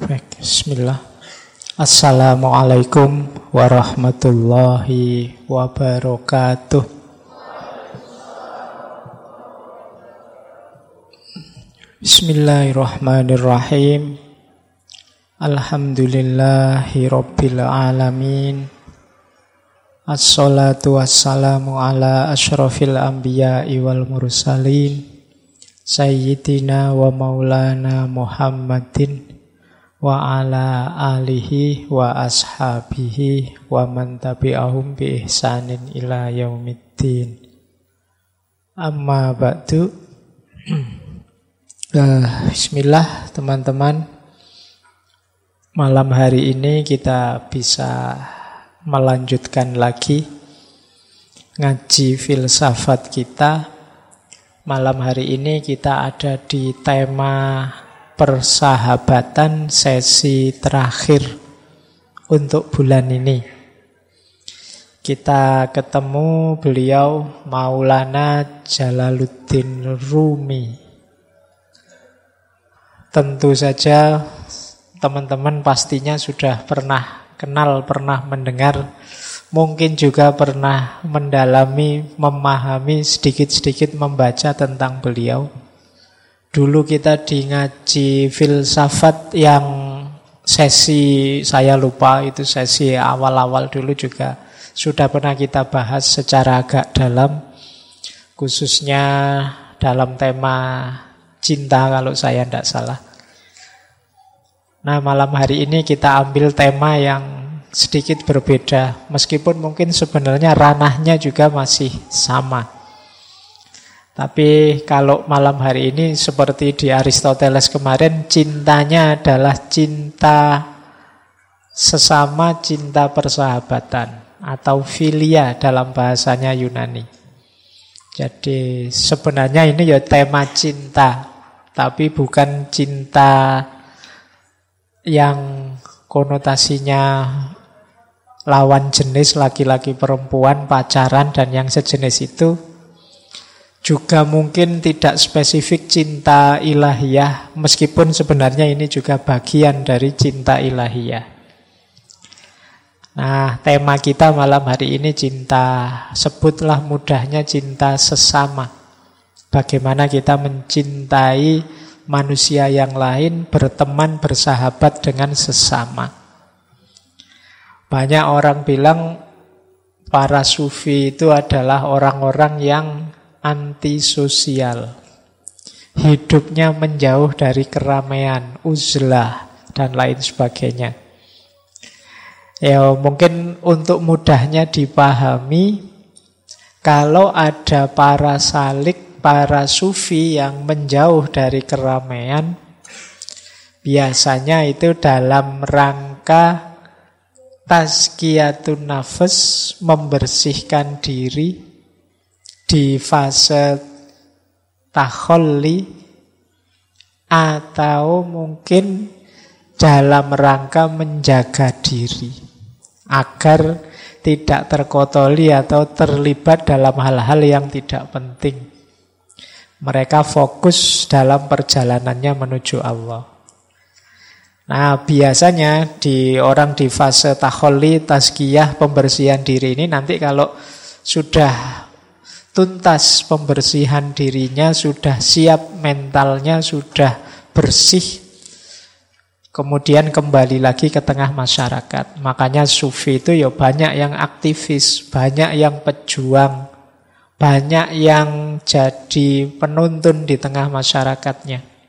Baik, bismillah. Assalamualaikum warahmatullahi wabarakatuh. Bismillahirrahmanirrahim. Alhamdulillahi rabbil alamin. Assalatu wassalamu ala asyrafil anbiya'i wal mursalin Sayyidina wa maulana Muhammadin wa ala alihi wa ashabihi wa man tabi'ahum bi ihsanin ila yaumiddin. Amma ba'du. Bismillah teman-teman. Malam hari ini kita bisa melanjutkan lagi ngaji filsafat kita. Malam hari ini kita ada di tema persahabatan sesi terakhir untuk bulan ini. Kita ketemu beliau Maulana Jalaluddin Rumi. Tentu saja teman-teman pastinya sudah pernah kenal, pernah mendengar, mungkin juga pernah mendalami, memahami, sedikit-sedikit membaca tentang beliau. Dulu kita di ngaji filsafat yang sesi, saya lupa itu sesi awal-awal dulu juga sudah pernah kita bahas secara agak dalam, khususnya dalam tema cinta kalau saya tidak salah. Nah, malam hari ini kita ambil tema yang sedikit berbeda, meskipun mungkin sebenarnya ranahnya juga masih sama. Tapi kalau malam hari ini seperti di Aristoteles kemarin, cintanya adalah cinta sesama, cinta persahabatan, atau philia dalam bahasanya Yunani. Jadi sebenarnya ini ya tema cinta, tapi bukan cinta yang konotasinya lawan jenis, laki-laki perempuan, pacaran, dan yang sejenis itu. Juga mungkin tidak spesifik cinta ilahiyah, meskipun sebenarnya ini juga bagian dari cinta ilahiyah. Nah, tema kita malam hari ini cinta, sebutlah mudahnya cinta sesama. Bagaimana kita mencintai manusia yang lain, berteman, bersahabat dengan sesama. Banyak orang bilang para sufi itu adalah orang-orang yang antisosial. Hidupnya menjauh dari keramaian, uzlah, dan lain sebagainya. Ya, mungkin untuk mudahnya dipahami, kalau ada para salik, para sufi yang menjauh dari keramaian, biasanya itu dalam rangka tazkiyatun nafas, membersihkan diri di fase takholli, atau mungkin dalam rangka menjaga diri agar tidak terkotoli atau terlibat dalam hal-hal yang tidak penting. Mereka fokus dalam perjalanannya menuju Allah. Nah, biasanya orang di fase takholli, tazkiyah, pembersihan diri ini nanti kalau sudah tuntas pembersihan dirinya, sudah siap mentalnya, sudah bersih, kemudian kembali lagi ke tengah masyarakat. Makanya sufi itu ya banyak yang aktivis, banyak yang pejuang, banyak yang jadi penuntun di tengah masyarakatnya.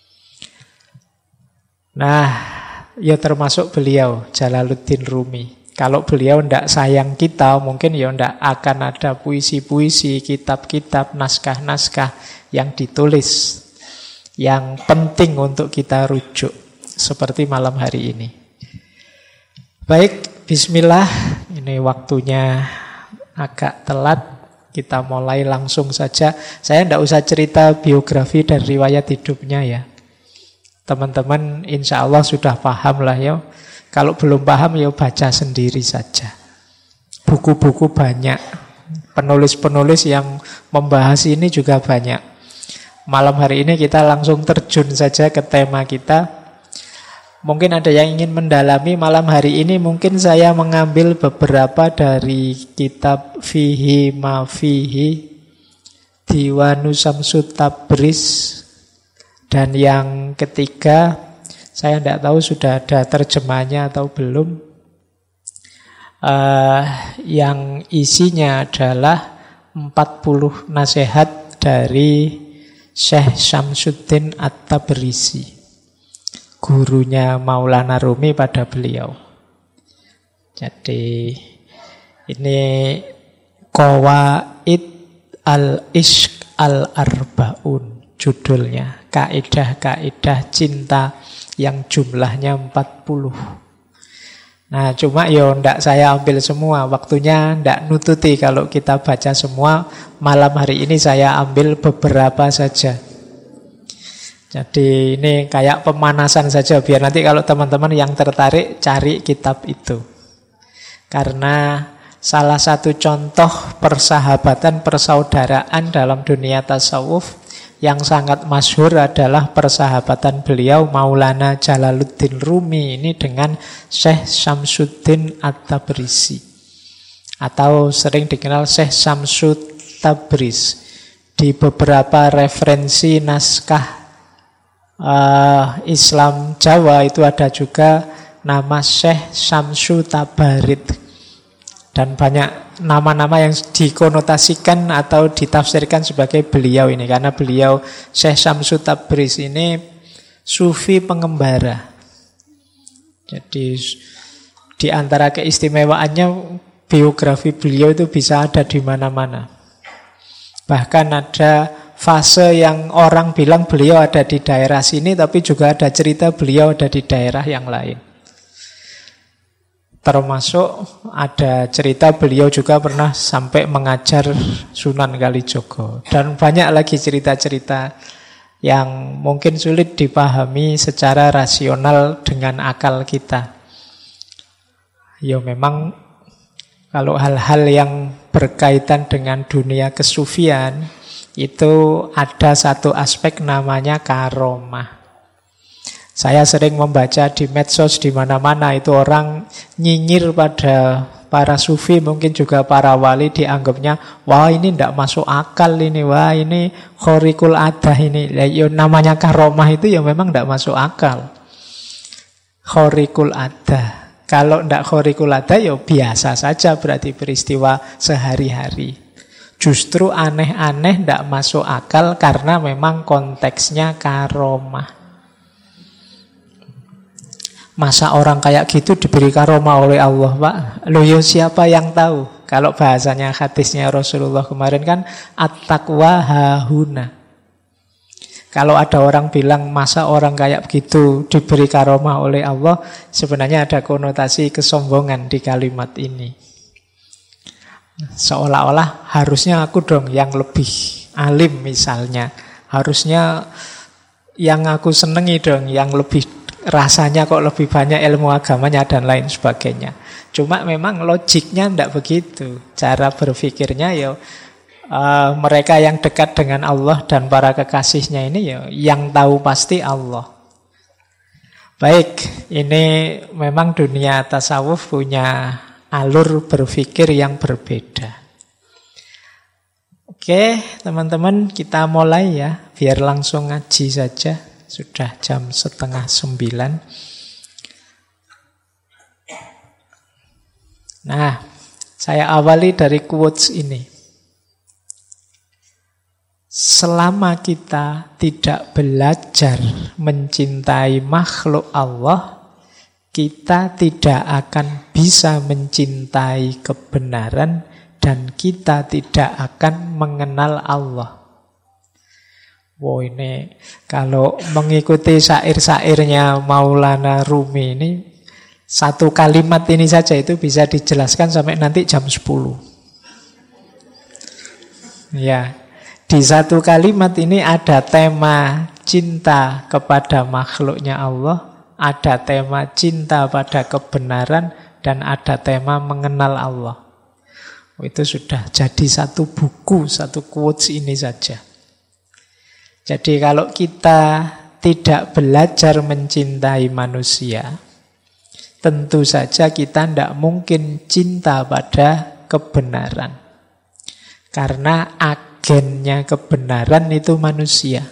Nah, ya termasuk beliau, Jalaluddin Rumi. Kalau beliau tidak sayang kita, mungkin ya tidak akan ada puisi-puisi, kitab-kitab, naskah-naskah yang ditulis, yang penting untuk kita rujuk, seperti malam hari ini. Baik, bismillah. Ini waktunya agak telat, kita mulai langsung saja. Saya tidak usah cerita biografi dan riwayat hidupnya ya. Teman-teman insya Allah sudah paham lah ya. Kalau belum paham ya baca sendiri saja. Buku-buku banyak. Penulis-penulis yang membahas ini juga banyak. Malam hari ini kita langsung terjun saja ke tema kita. Mungkin ada yang ingin mendalami malam hari ini, mungkin saya mengambil beberapa dari kitab Fihi Ma Fihi, Diwanu Syamsut Tabriz, dan yang ketiga, saya tidak tahu sudah ada terjemahnya atau belum, yang isinya adalah 40 nasihat dari Syekh Syamsuddin At-Tabrizi, gurunya Maulana Rumi pada beliau. Jadi ini Qawaid al-Ishq al-Arbaun judulnya, kaidah-kaidah cinta yang jumlahnya 40. Nah, cuma ndak saya ambil semua, waktunya ndak nututi kalau kita baca semua. Malam hari ini saya ambil beberapa saja. Jadi ini kayak pemanasan saja, biar nanti kalau teman-teman yang tertarik cari kitab itu. Karena salah satu contoh persahabatan, persaudaraan dalam dunia tasawuf yang sangat masyhur adalah persahabatan beliau Maulana Jalaluddin Rumi ini dengan Syekh Syamsuddin At-Tabrizi, atau sering dikenal Syekh Syamsut Tabriz. Di beberapa referensi naskah Islam Jawa itu ada juga nama Syekh Syamsu Tabarid. Dan banyak nama-nama yang dikonotasikan atau ditafsirkan sebagai beliau ini. Karena beliau Syekh Syamsut Tabriz ini sufi pengembara. Jadi di antara keistimewaannya, biografi beliau itu bisa ada di mana-mana. Bahkan ada fase yang orang bilang beliau ada di daerah sini, tapi juga ada cerita beliau ada di daerah yang lain. Termasuk ada cerita beliau juga pernah sampai mengajar Sunan Kalijogo. Dan banyak lagi cerita-cerita yang mungkin sulit dipahami secara rasional dengan akal kita. Ya memang kalau hal-hal yang berkaitan dengan dunia kesufian itu ada satu aspek namanya karomah. Saya sering membaca di medsos di mana-mana itu orang nyinyir pada para sufi, mungkin juga para wali, dianggapnya wah ini tidak masuk akal ini, wah ini khorikul adah ini. Ya, namanya karomah itu ya memang tidak masuk akal. Khorikul adah. Kalau tidak khorikul adah ya biasa saja, berarti peristiwa sehari-hari. Justru aneh-aneh tidak masuk akal karena memang konteksnya karomah. Masa orang kayak gitu diberi karomah oleh Allah, Pak? Loh ya siapa yang tahu? Kalau bahasanya hadisnya Rasulullah kemarin kan at-taqwa hahuna. Kalau ada orang bilang masa orang kayak begitu diberi karomah oleh Allah, sebenarnya ada konotasi kesombongan di kalimat ini. Seolah-olah harusnya aku dong yang lebih alim misalnya. Harusnya yang aku senengi dong yang lebih, rasanya kok lebih banyak ilmu agamanya dan lain sebagainya. Cuma memang logiknya tidak begitu. Cara berpikirnya ya mereka yang dekat dengan Allah dan para kekasihnya ini ya yang tahu pasti Allah. Baik, ini memang dunia tasawuf punya alur berpikir yang berbeda. Oke, teman-teman, kita mulai ya, biar langsung ngaji saja. Sudah jam 8:30. Nah, saya awali dari quotes ini. Selama kita tidak belajar mencintai makhluk Allah, kita tidak akan bisa mencintai kebenaran dan kita tidak akan mengenal Allah. Wow, ini kalau mengikuti syair-syairnya Maulana Rumi ini, satu kalimat ini saja itu bisa dijelaskan sampai nanti jam 10. Ya, di satu kalimat ini ada tema cinta kepada makhluknya Allah, ada tema cinta pada kebenaran, dan ada tema mengenal Allah. Itu sudah jadi satu buku, satu quotes ini saja. Jadi kalau kita tidak belajar mencintai manusia, tentu saja kita tidak mungkin cinta pada kebenaran. Karena agennya kebenaran itu manusia.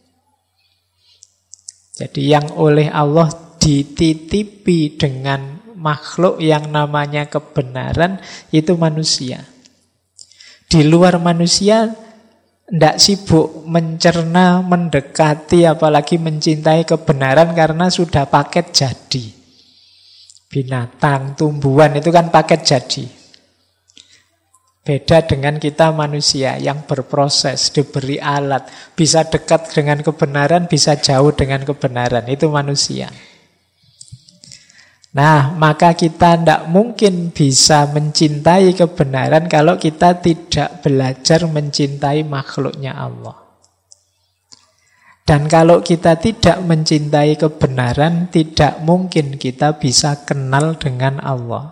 Jadi yang oleh Allah dititipi dengan makhluk yang namanya kebenaran itu manusia. Di luar manusia tidak sibuk mencerna, mendekati, apalagi mencintai kebenaran karena sudah paket jadi. Binatang, tumbuhan itu kan paket jadi. Beda dengan kita manusia yang berproses, diberi alat, bisa dekat dengan kebenaran, bisa jauh dengan kebenaran. Itu manusia. Nah, maka kita tidak mungkin bisa mencintai kebenaran kalau kita tidak belajar mencintai makhluknya Allah. Dan kalau kita tidak mencintai kebenaran, tidak mungkin kita bisa kenal dengan Allah.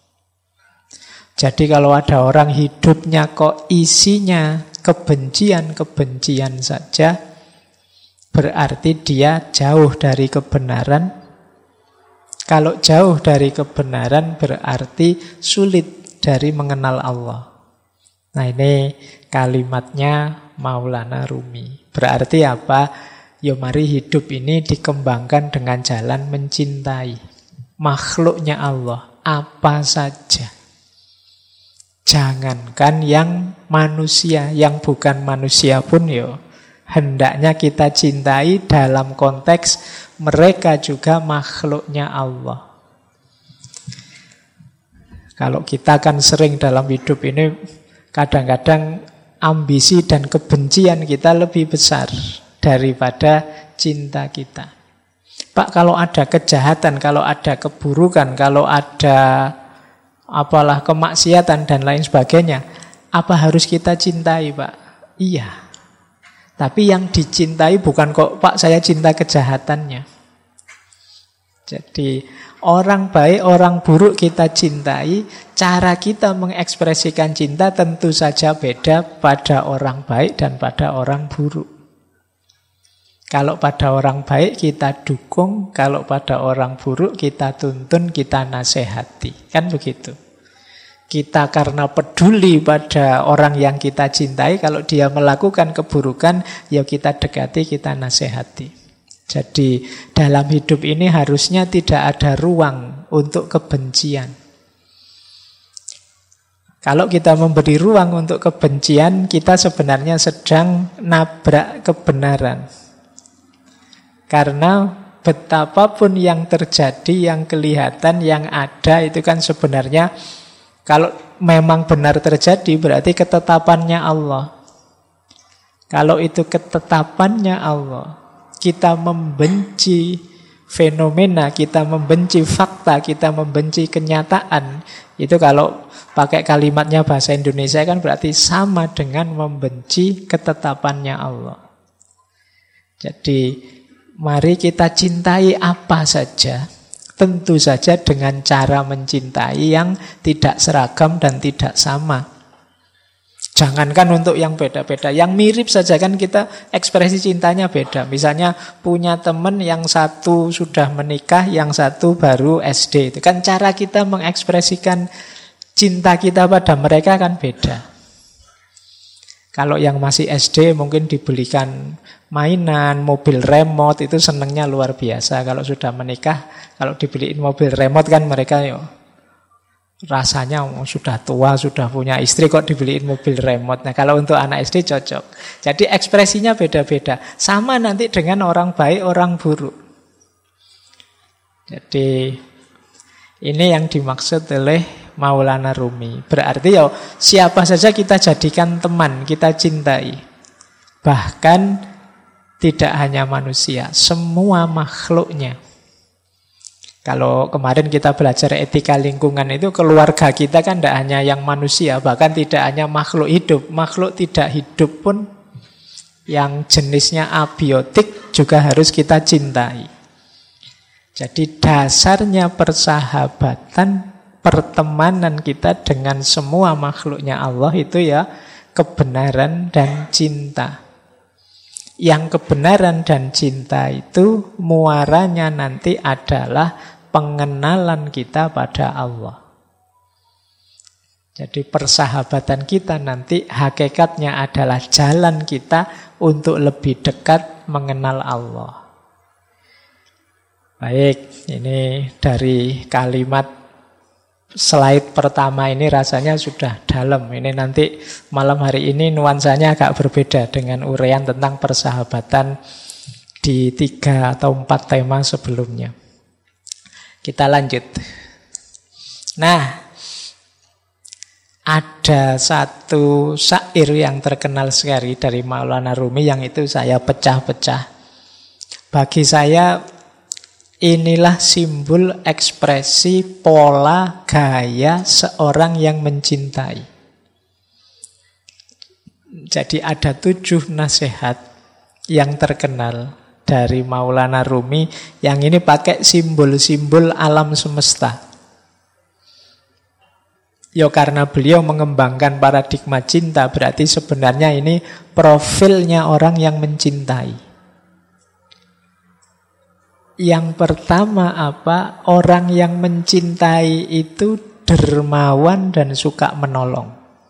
Jadi kalau ada orang hidupnya kok isinya kebencian-kebencian saja, berarti dia jauh dari kebenaran. Kalau jauh dari kebenaran berarti sulit dari mengenal Allah. Nah, ini kalimatnya Maulana Rumi. Berarti apa? Ya mari hidup ini dikembangkan dengan jalan mencintai makhluknya Allah apa saja. Jangankan yang manusia, yang bukan manusia pun ya hendaknya kita cintai dalam konteks mereka juga makhluknya Allah. Kalau kita kan sering dalam hidup ini kadang-kadang ambisi dan kebencian kita lebih besar daripada cinta kita. Pak, kalau ada kejahatan, kalau ada keburukan, kalau ada apalah kemaksiatan dan lain sebagainya, apa harus kita cintai, Pak? Iya. Tapi yang dicintai bukan kok, Pak, saya cinta kejahatannya. Jadi orang baik, orang buruk kita cintai, cara kita mengekspresikan cinta tentu saja beda pada orang baik dan pada orang buruk. Kalau pada orang baik kita dukung, kalau pada orang buruk kita tuntun, kita nasihati. Kan begitu. Kita karena peduli pada orang yang kita cintai, kalau dia melakukan keburukan, ya kita dekati, kita nasihati. Jadi dalam hidup ini harusnya tidak ada ruang untuk kebencian. Kalau kita memberi ruang untuk kebencian, kita sebenarnya sedang nabrak kebenaran. Karena betapapun yang terjadi, yang kelihatan, yang ada, itu kan sebenarnya kalau memang benar terjadi berarti ketetapannya Allah. Kalau itu ketetapannya Allah, kita membenci fenomena, kita membenci fakta, kita membenci kenyataan, itu kalau pakai kalimatnya bahasa Indonesia kan berarti sama dengan membenci ketetapannya Allah. Jadi mari kita cintai apa saja, tentu saja dengan cara mencintai yang tidak seragam dan tidak sama. Jangankan untuk yang beda-beda, yang mirip saja kan kita ekspresi cintanya beda. Misalnya punya teman yang satu sudah menikah, yang satu baru SD. Itu kan cara kita mengekspresikan cinta kita pada mereka kan beda. Kalau yang masih SD mungkin dibelikan mainan, mobil remote, itu senangnya luar biasa. Kalau sudah menikah, kalau dibeliin mobil remote kan mereka rasanya sudah tua, sudah punya istri kok dibeliin mobil remote. Nah, kalau untuk anak SD cocok. Jadi ekspresinya beda-beda. Sama nanti dengan orang baik, orang buruk. Jadi ini yang dimaksud oleh Maulana Rumi. Berarti ya siapa saja kita jadikan teman, kita cintai. Bahkan tidak hanya manusia, semua makhluknya. Kalau kemarin kita belajar etika lingkungan itu, keluarga kita kan tidak hanya yang manusia, bahkan tidak hanya makhluk hidup. Makhluk tidak hidup pun yang jenisnya abiotik juga harus kita cintai. Jadi dasarnya persahabatan, pertemanan kita dengan semua makhluknya Allah itu ya kebenaran dan cinta. Yang kebenaran dan cinta itu muaranya nanti adalah pengenalan kita pada Allah. Jadi persahabatan kita nanti hakikatnya adalah jalan kita untuk lebih dekat mengenal Allah. Baik, ini dari kalimat slide pertama ini rasanya sudah dalam. Ini nanti malam hari ini nuansanya agak berbeda dengan uraian tentang persahabatan di 3 atau 4 tema sebelumnya. Kita lanjut. Nah, ada satu syair yang terkenal sekali dari Maulana Rumi yang itu saya pecah-pecah. Bagi saya inilah simbol ekspresi pola gaya seorang yang mencintai. Jadi ada 7 nasihat yang terkenal dari Maulana Rumi yang ini pakai simbol-simbol alam semesta. Ya karena beliau mengembangkan paradigma cinta, berarti sebenarnya ini profilnya orang yang mencintai. Yang pertama apa? Orang yang mencintai itu dermawan dan suka menolong.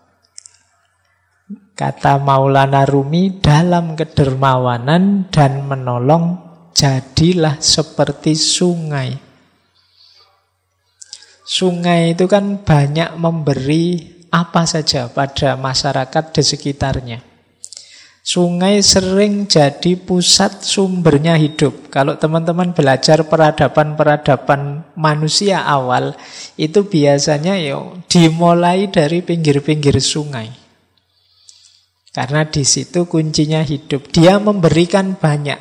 Kata Maulana Rumi, dalam kedermawanan dan menolong jadilah seperti sungai. Sungai itu kan banyak memberi apa saja pada masyarakat di sekitarnya. Sungai sering jadi pusat sumbernya hidup. Kalau teman-teman belajar peradaban-peradaban manusia awal, itu biasanya dimulai dari pinggir-pinggir sungai. Karena di situ kuncinya hidup. Dia memberikan banyak.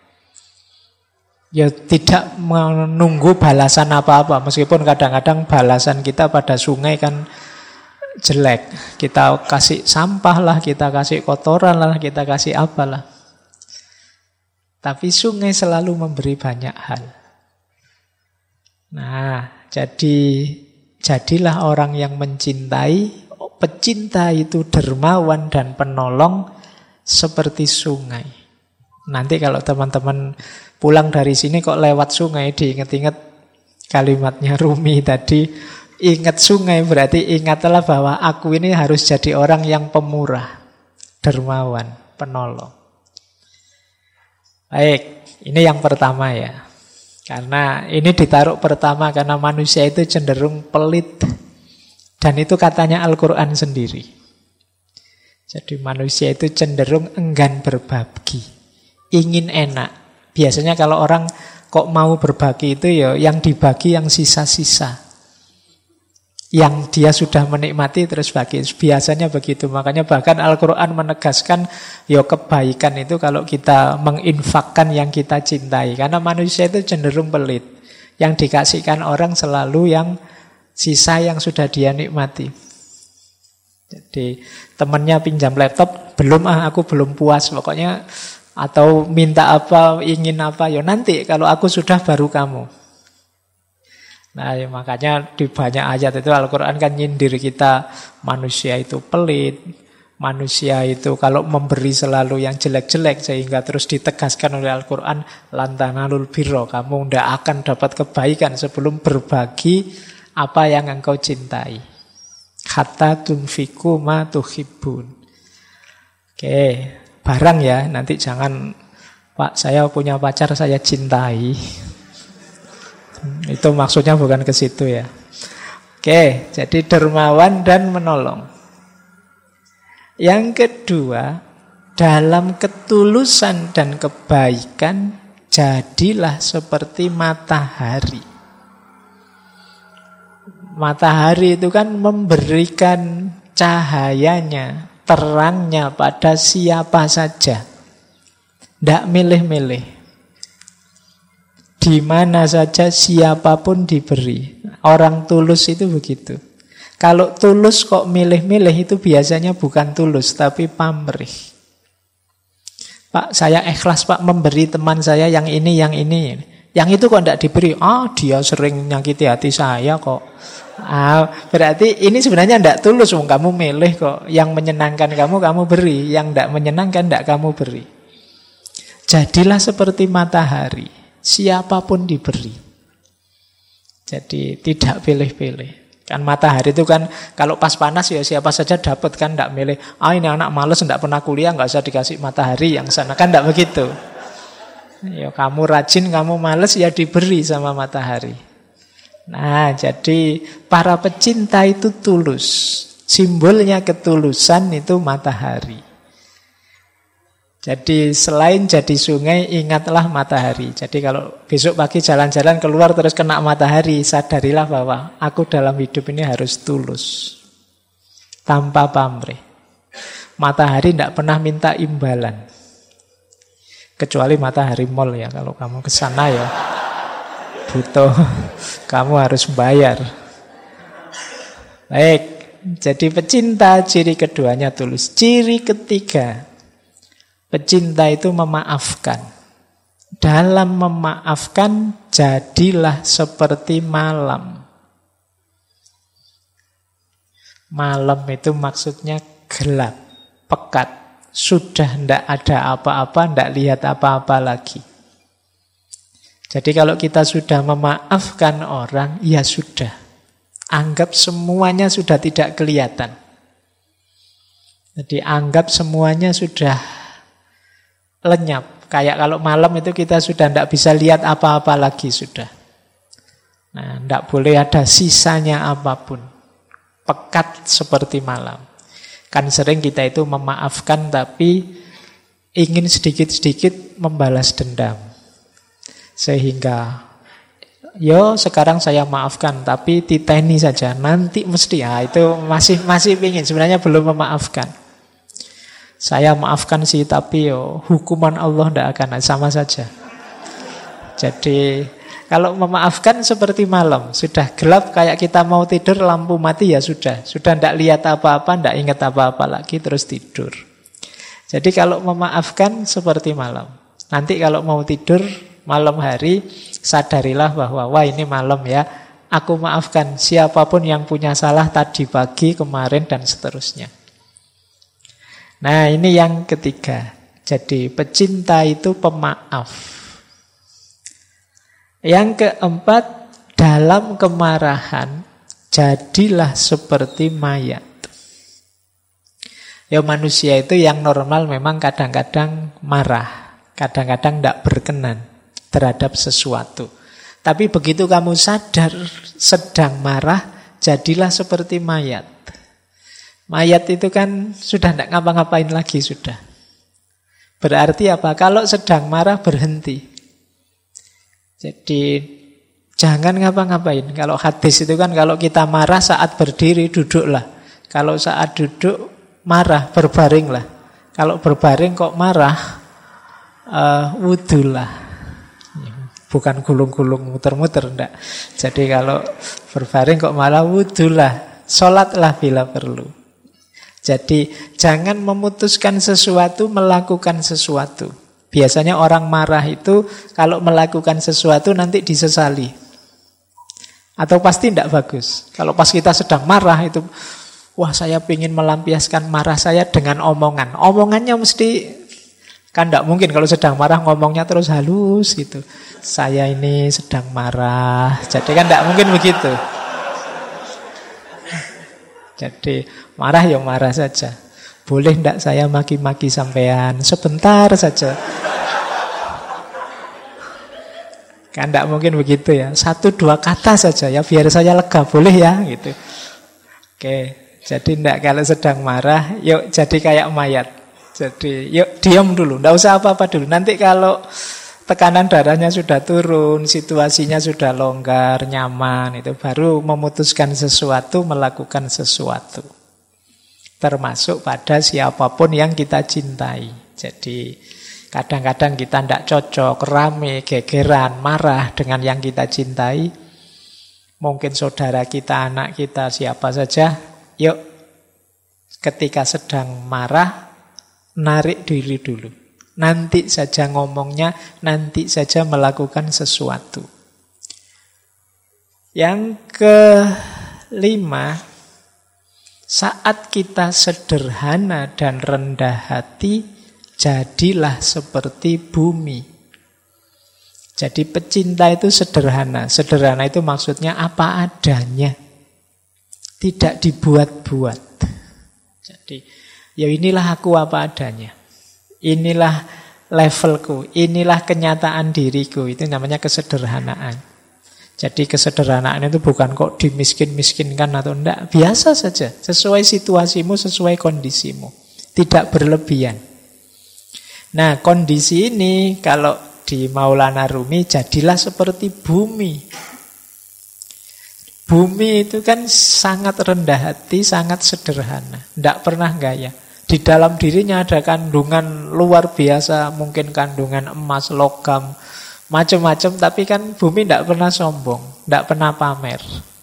Ya tidak menunggu balasan apa-apa. Meskipun kadang-kadang balasan kita pada sungai kan jelek. Kita kasih sampah lah, kita kasih kotoran lah, kita kasih apalah. Tapi sungai selalu memberi banyak hal. Nah, jadilah orang yang mencintai. Pecinta itu dermawan dan penolong seperti sungai. Nanti kalau teman-teman pulang dari sini kok lewat sungai, diingat-ingat kalimatnya Rumi tadi. Ingat sungai berarti ingatlah bahwa aku ini harus jadi orang yang pemurah, dermawan, penolong. Baik, ini yang pertama ya. Karena ini ditaruh pertama karena manusia itu cenderung pelit. Dan itu katanya Al-Quran sendiri. Jadi manusia itu cenderung enggan berbagi, ingin enak. Biasanya kalau orang kok mau berbagi itu ya yang dibagi yang sisa-sisa. Yang dia sudah menikmati terus bagi. Biasanya begitu. Makanya bahkan Al-Quran menegaskan ya kebaikan itu kalau kita menginfakkan yang kita cintai. Karena manusia itu cenderung pelit. Yang dikasihkan orang selalu yang sisa yang sudah dia nikmati. Jadi temannya pinjam laptop, aku belum puas pokoknya. Atau minta apa, ingin apa, ya nanti kalau aku sudah baru kamu. Nah ya, makanya di banyak ayat itu Al-Quran kan nyindir kita, manusia itu pelit, manusia itu kalau memberi selalu yang jelek-jelek, sehingga terus ditegaskan oleh Al-Quran, lantanalul birro, kamu tidak akan dapat kebaikan sebelum berbagi apa yang engkau cintai. Hatta tunfiku ma tuhibbun. Oke, barang ya, nanti jangan, Pak saya punya pacar saya cintai. Itu maksudnya bukan ke situ ya. Oke, jadi dermawan dan menolong. Yang kedua, dalam ketulusan dan kebaikan jadilah seperti matahari. Matahari itu kan memberikan cahayanya, terangnya pada siapa saja. Tidak milih-milih. Di mana saja siapapun diberi. Orang tulus itu begitu. Kalau tulus kok milih-milih itu biasanya bukan tulus tapi pamrih. Pak saya ikhlas Pak memberi teman saya yang ini, yang ini. Yang itu kok tidak diberi. Dia sering nyakiti hati saya kok. Berarti ini sebenarnya tidak tulus. Kamu milih kok. Yang menyenangkan kamu beri. Yang tidak menyenangkan tidak kamu beri. Jadilah seperti matahari, siapapun diberi. Jadi tidak pilih-pilih. Kan matahari itu kan kalau pas panas ya siapa saja dapat, kan, tidak milih. Ini anak males tidak pernah kuliah, nggak usah dikasih matahari yang sana, kan tidak begitu. Ya kamu rajin, kamu males, ya diberi sama matahari. Nah, jadi para pecinta itu tulus. Simbolnya ketulusan itu matahari. Jadi selain jadi sungai, ingatlah matahari. Jadi kalau besok pagi jalan-jalan keluar terus kena matahari, sadarilah bahwa aku dalam hidup ini harus tulus. Tanpa pamrih. Matahari tidak pernah minta imbalan. Kecuali matahari mall ya. Kalau kamu ke sana ya butuh, kamu harus bayar. Baik, jadi pecinta ciri keduanya tulus. Ciri ketiga, pecinta itu memaafkan. Dalam memaafkan, jadilah seperti malam. Malam itu maksudnya gelap, pekat. Sudah tidak ada apa-apa, tidak lihat apa-apa lagi. Jadi kalau kita sudah memaafkan orang, ya sudah. Anggap semuanya sudah tidak kelihatan. Jadi anggap semuanya sudah lenyap. Kayak kalau malam itu kita sudah tidak bisa lihat apa-apa lagi sudah. Nah, tidak boleh ada sisanya apapun. Pekat seperti malam. Kan sering kita itu memaafkan tapi ingin sedikit-sedikit membalas dendam. Sehingga, sekarang saya maafkan tapi titeni saja. Nanti mesti, itu masih ingin. Sebenarnya belum memaafkan. Saya maafkan sih tapi hukuman Allah tidak akan, sama saja. Jadi kalau memaafkan seperti malam, sudah gelap kayak kita mau tidur, lampu mati ya sudah tidak lihat apa-apa, tidak ingat apa-apa lagi, terus tidur. Jadi kalau memaafkan seperti malam. Nanti kalau mau tidur malam hari, sadarilah bahwa wah ini malam ya, aku maafkan siapapun yang punya salah tadi pagi, kemarin dan seterusnya. Nah, ini yang ketiga. Jadi pecinta itu pemaaf. Yang keempat, dalam kemarahan jadilah seperti mayat. Ya manusia itu yang normal memang kadang-kadang marah, kadang-kadang tidak berkenan terhadap sesuatu. Tapi begitu kamu sadar sedang marah, jadilah seperti mayat. Mayat itu kan sudah tidak ngapa-ngapain lagi sudah. Berarti apa? Kalau sedang marah berhenti. Jadi jangan ngapa-ngapain. Kalau hadis itu kan kalau kita marah saat berdiri duduklah. Kalau saat duduk marah berbaringlah. Kalau berbaring kok marah wudulah. Bukan gulung-gulung muter-muter enggak. Jadi kalau berbaring kok malah wudulah. Sholatlah bila perlu. Jadi jangan memutuskan sesuatu, melakukan sesuatu. Biasanya orang marah itu kalau melakukan sesuatu nanti disesali. Atau pasti tidak bagus. Kalau pas kita sedang marah itu, wah saya ingin melampiaskan marah saya dengan omongan. Omongannya mesti, kan tidak mungkin kalau sedang marah ngomongnya terus halus gitu. Saya ini sedang marah. Jadi kan tidak mungkin begitu. Jadi marah ya marah saja. Boleh tidak saya maki-maki sampean? Sebentar saja. Kan tidak mungkin begitu ya. 1-2 kata saja ya, biar saya lega. Boleh ya gitu. Oke, jadi tidak, kalau sedang marah, yuk jadi kayak mayat. Jadi yuk diam dulu, tidak usah apa-apa dulu. Nanti kalau tekanan darahnya sudah turun, situasinya sudah longgar, nyaman, itu baru memutuskan sesuatu, melakukan sesuatu. Termasuk pada siapapun yang kita cintai. Jadi kadang-kadang kita tidak cocok, rame, gegeran, marah dengan yang kita cintai. Mungkin saudara kita, anak kita, siapa saja. Yuk, ketika sedang marah, narik diri dulu. Nanti saja ngomongnya, nanti saja melakukan sesuatu. Yang kelima, saat kita sederhana dan rendah hati, Jadilah seperti bumi. Jadi pecinta itu sederhana. Sederhana itu maksudnya apa adanya. Tidak dibuat-buat. Jadi, ya inilah aku apa adanya. Inilah levelku. Inilah kenyataan diriku. Itu namanya kesederhanaan. Jadi kesederhanaan itu bukan kok dimiskin-miskinkan atau enggak. Biasa saja. Sesuai situasimu, sesuai kondisimu. Tidak berlebihan. Nah, kondisi ini kalau di Maulana Rumi, jadilah seperti bumi. Bumi itu kan sangat rendah hati, sangat sederhana. Tidak pernah gaya. Di dalam dirinya ada kandungan luar biasa, mungkin kandungan emas, logam, macam-macam. Tapi kan bumi tidak pernah sombong, tidak pernah pamer.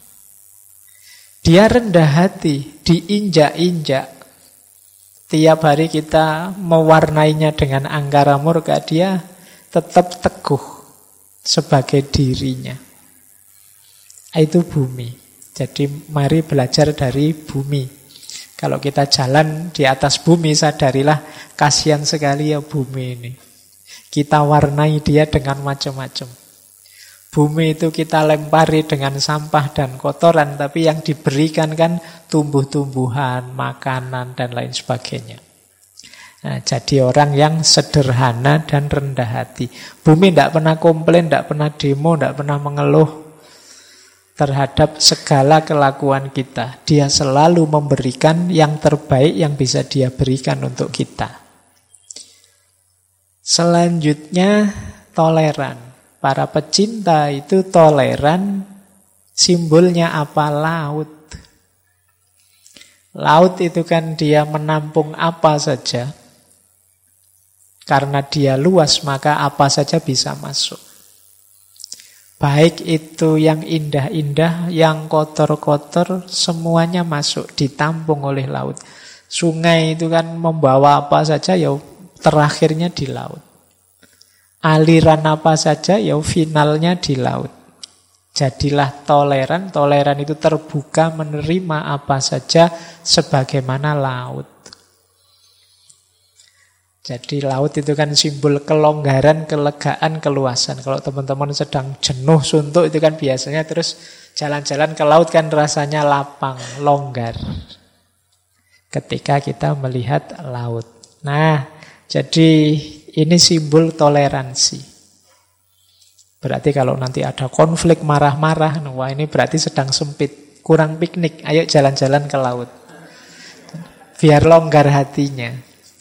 Dia rendah hati, diinjak-injak. Tiap hari kita mewarnainya dengan angkara murka, dia tetap teguh sebagai dirinya. Itu bumi. Jadi mari belajar dari bumi. Kalau kita jalan di atas bumi, sadarilah kasihan sekali ya bumi ini. Kita warnai dia dengan macam-macam. Bumi itu kita lempari dengan sampah dan kotoran, tapi yang diberikan kan tumbuh-tumbuhan, makanan, dan lain sebagainya. Nah, jadi orang yang sederhana dan rendah hati. Bumi tidak pernah komplain, tidak pernah demo, tidak pernah mengeluh terhadap segala kelakuan kita. Dia selalu memberikan yang terbaik yang bisa dia berikan untuk kita. Selanjutnya, toleran. Para pecinta itu toleran, simbolnya apa? Laut. Laut itu kan dia menampung apa saja. Karena dia luas, maka apa saja bisa masuk. Baik itu yang indah-indah, yang kotor-kotor, semuanya masuk, ditampung oleh laut. Sungai itu kan membawa apa saja, ya terakhirnya di laut. Aliran apa saja, ya finalnya di laut. Jadilah toleran. Toleran itu terbuka menerima apa saja sebagaimana laut. Jadi laut itu kan simbol kelonggaran, kelegaan, keluasan. Kalau teman-teman sedang jenuh, suntuk, itu kan biasanya terus jalan-jalan ke laut kan rasanya lapang, longgar. Ketika kita melihat laut. Nah, jadi ini simbol toleransi. Berarti kalau nanti ada konflik marah-marah, wah ini berarti sedang sempit, kurang piknik, ayo jalan-jalan ke laut. Biar longgar hatinya.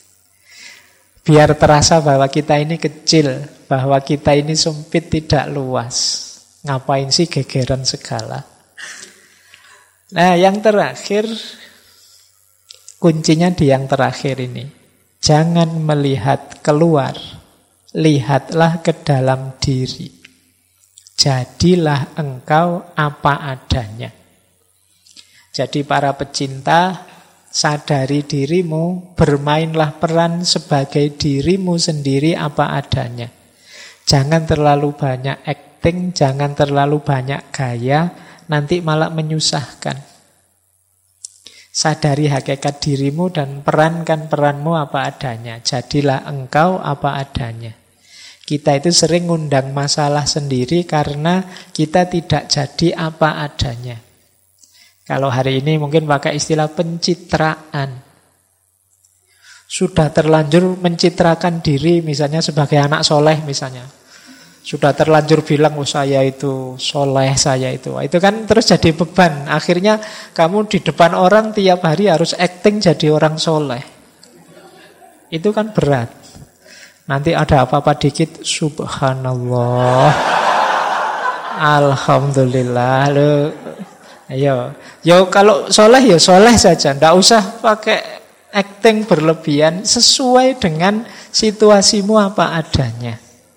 Biar terasa bahwa kita ini kecil, bahwa kita ini sempit, tidak luas. Ngapain sih gegeran segala? Nah, yang terakhir, kuncinya di yang terakhir ini. Jangan melihat keluar, lihatlah ke dalam diri. Jadilah engkau apa adanya. Jadi para pecinta, sadari dirimu, bermainlah peran sebagai dirimu sendiri apa adanya. Jangan terlalu banyak acting, jangan terlalu banyak gaya, nanti malah menyusahkan. Sadari hakikat dirimu dan perankan peranmu apa adanya. Jadilah engkau apa adanya. Kita itu sering ngundang masalah sendiri karena kita tidak jadi apa adanya. Kalau hari ini mungkin pakai istilah pencitraan. Sudah terlanjur mencitrakan diri misalnya sebagai anak soleh misalnya. Sudah terlanjur bilang, oh saya itu soleh, saya itu. Itu kan terus jadi beban. Akhirnya kamu di depan orang tiap hari harus acting jadi orang soleh. Itu kan berat. Nanti ada apa-apa dikit, subhanallah, alhamdulillah. Ayo, kalau soleh ya soleh saja. Tidak usah pakai acting berlebihan. Sesuai dengan situasimu apa adanya.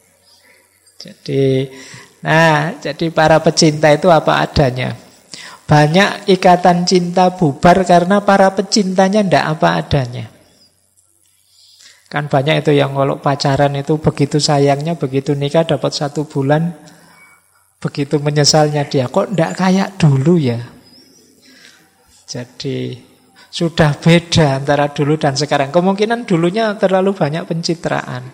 Jadi para pecinta itu apa adanya. Banyak ikatan cinta bubar karena para pecintanya tidak apa adanya. Kan banyak itu yang kalau pacaran itu begitu sayangnya, begitu nikah dapat 1 bulan, begitu menyesalnya dia, kok tidak kayak dulu ya. Jadi Sudah beda antara dulu dan sekarang. Kemungkinan dulunya terlalu banyak pencitraan.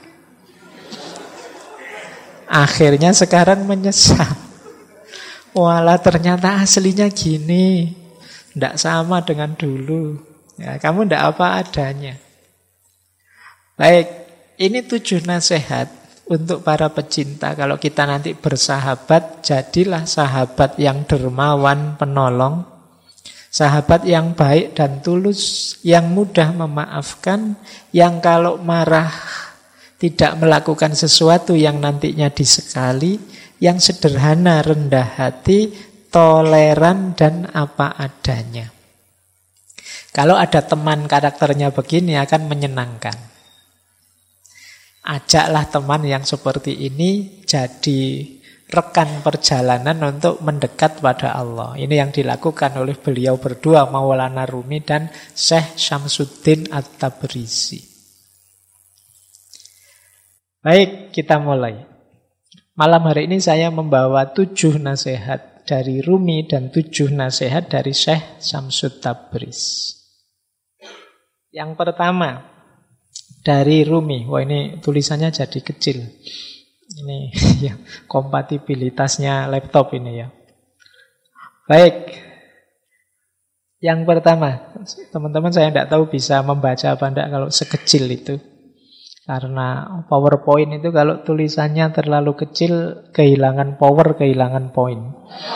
Akhirnya sekarang menyesal. Walah ternyata aslinya gini. Tidak sama dengan dulu. Ya, kamu tidak apa adanya. Baik, ini 7 nasihat untuk para pecinta. Kalau kita nanti bersahabat, jadilah sahabat yang dermawan, penolong. Sahabat yang baik dan tulus, yang mudah memaafkan, yang kalau marah tidak melakukan sesuatu yang nantinya disekali, yang sederhana, rendah hati, toleran, dan apa adanya. Kalau ada teman karakternya begini akan menyenangkan. Ajaklah teman yang seperti ini jadi rekan perjalanan untuk mendekat pada Allah. Ini yang dilakukan oleh beliau berdua, Maulana Rumi dan Syekh Syamsuddin At-Tabrizi. Baik, kita mulai. Malam hari ini saya membawa 7 nasihat dari Rumi dan 7 nasihat dari Syekh Syamsud Tabriz. Yang pertama dari Rumi. Wah, ini tulisannya jadi kecil. Ini ya, kompatibilitasnya laptop ini ya. Baik. Yang pertama, teman-teman saya tidak tahu bisa membaca apa tidak kalau sekecil itu. Karena PowerPoint itu kalau tulisannya terlalu kecil, kehilangan power, kehilangan poin.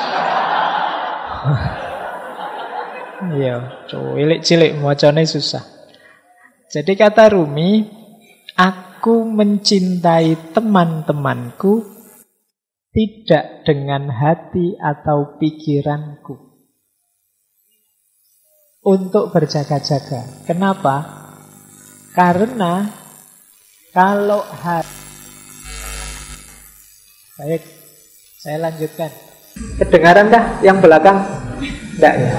Iya, cilik-cilik macane susah. Jadi kata Rumi, aku mencintai teman-temanku tidak dengan hati atau pikiranku. Untuk berjaga-jaga. Kenapa? Karena kalau hati... Baik, saya lanjutkan. Kedengaran kah yang belakang? Enggak ya?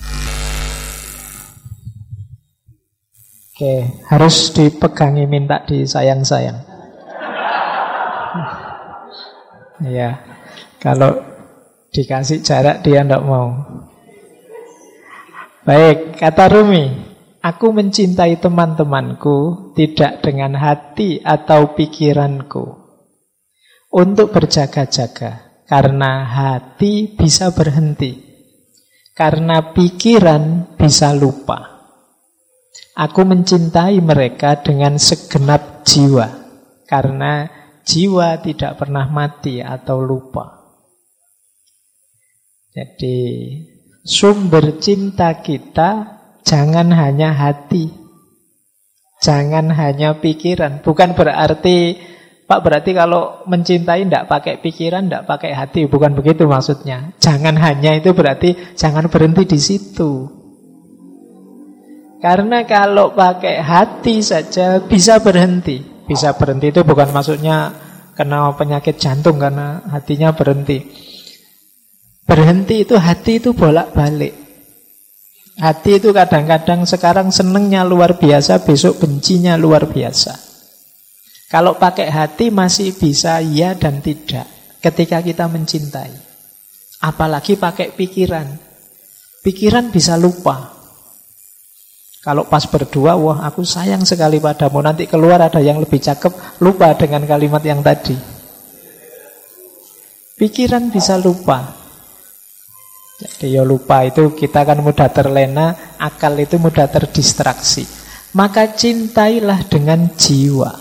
Oke, harus dipegangi, minta disayang-sayang. Ya, kalau dikasih jarak dia tidak mau. Baik, kata Rumi, aku mencintai teman-temanku tidak dengan hati atau pikiranku. Untuk berjaga-jaga, karena hati bisa berhenti, karena pikiran bisa lupa. Aku mencintai mereka dengan segenap jiwa, karena jiwa tidak pernah mati atau lupa. Jadi sumber cinta kita jangan hanya hati, jangan hanya pikiran. Bukan berarti, Pak, berarti kalau mencintai tidak pakai pikiran, tidak pakai hati. Bukan begitu maksudnya. Jangan hanya itu berarti jangan berhenti di situ. Karena kalau pakai hati saja bisa berhenti. Bisa berhenti itu bukan maksudnya kena penyakit jantung karena hatinya berhenti. Berhenti itu hati itu bolak-balik. Hati itu kadang-kadang sekarang senengnya luar biasa, besok bencinya luar biasa. Kalau pakai hati masih bisa ya dan tidak ketika kita mencintai. Apalagi pakai pikiran. Pikiran bisa lupa. Kalau pas berdua, wah aku sayang sekali padamu, nanti keluar ada yang lebih cakep, lupa dengan kalimat yang tadi. Pikiran bisa lupa. Jadi ya lupa itu kita kan mudah terlena, akal itu mudah terdistraksi. Maka cintailah dengan jiwa.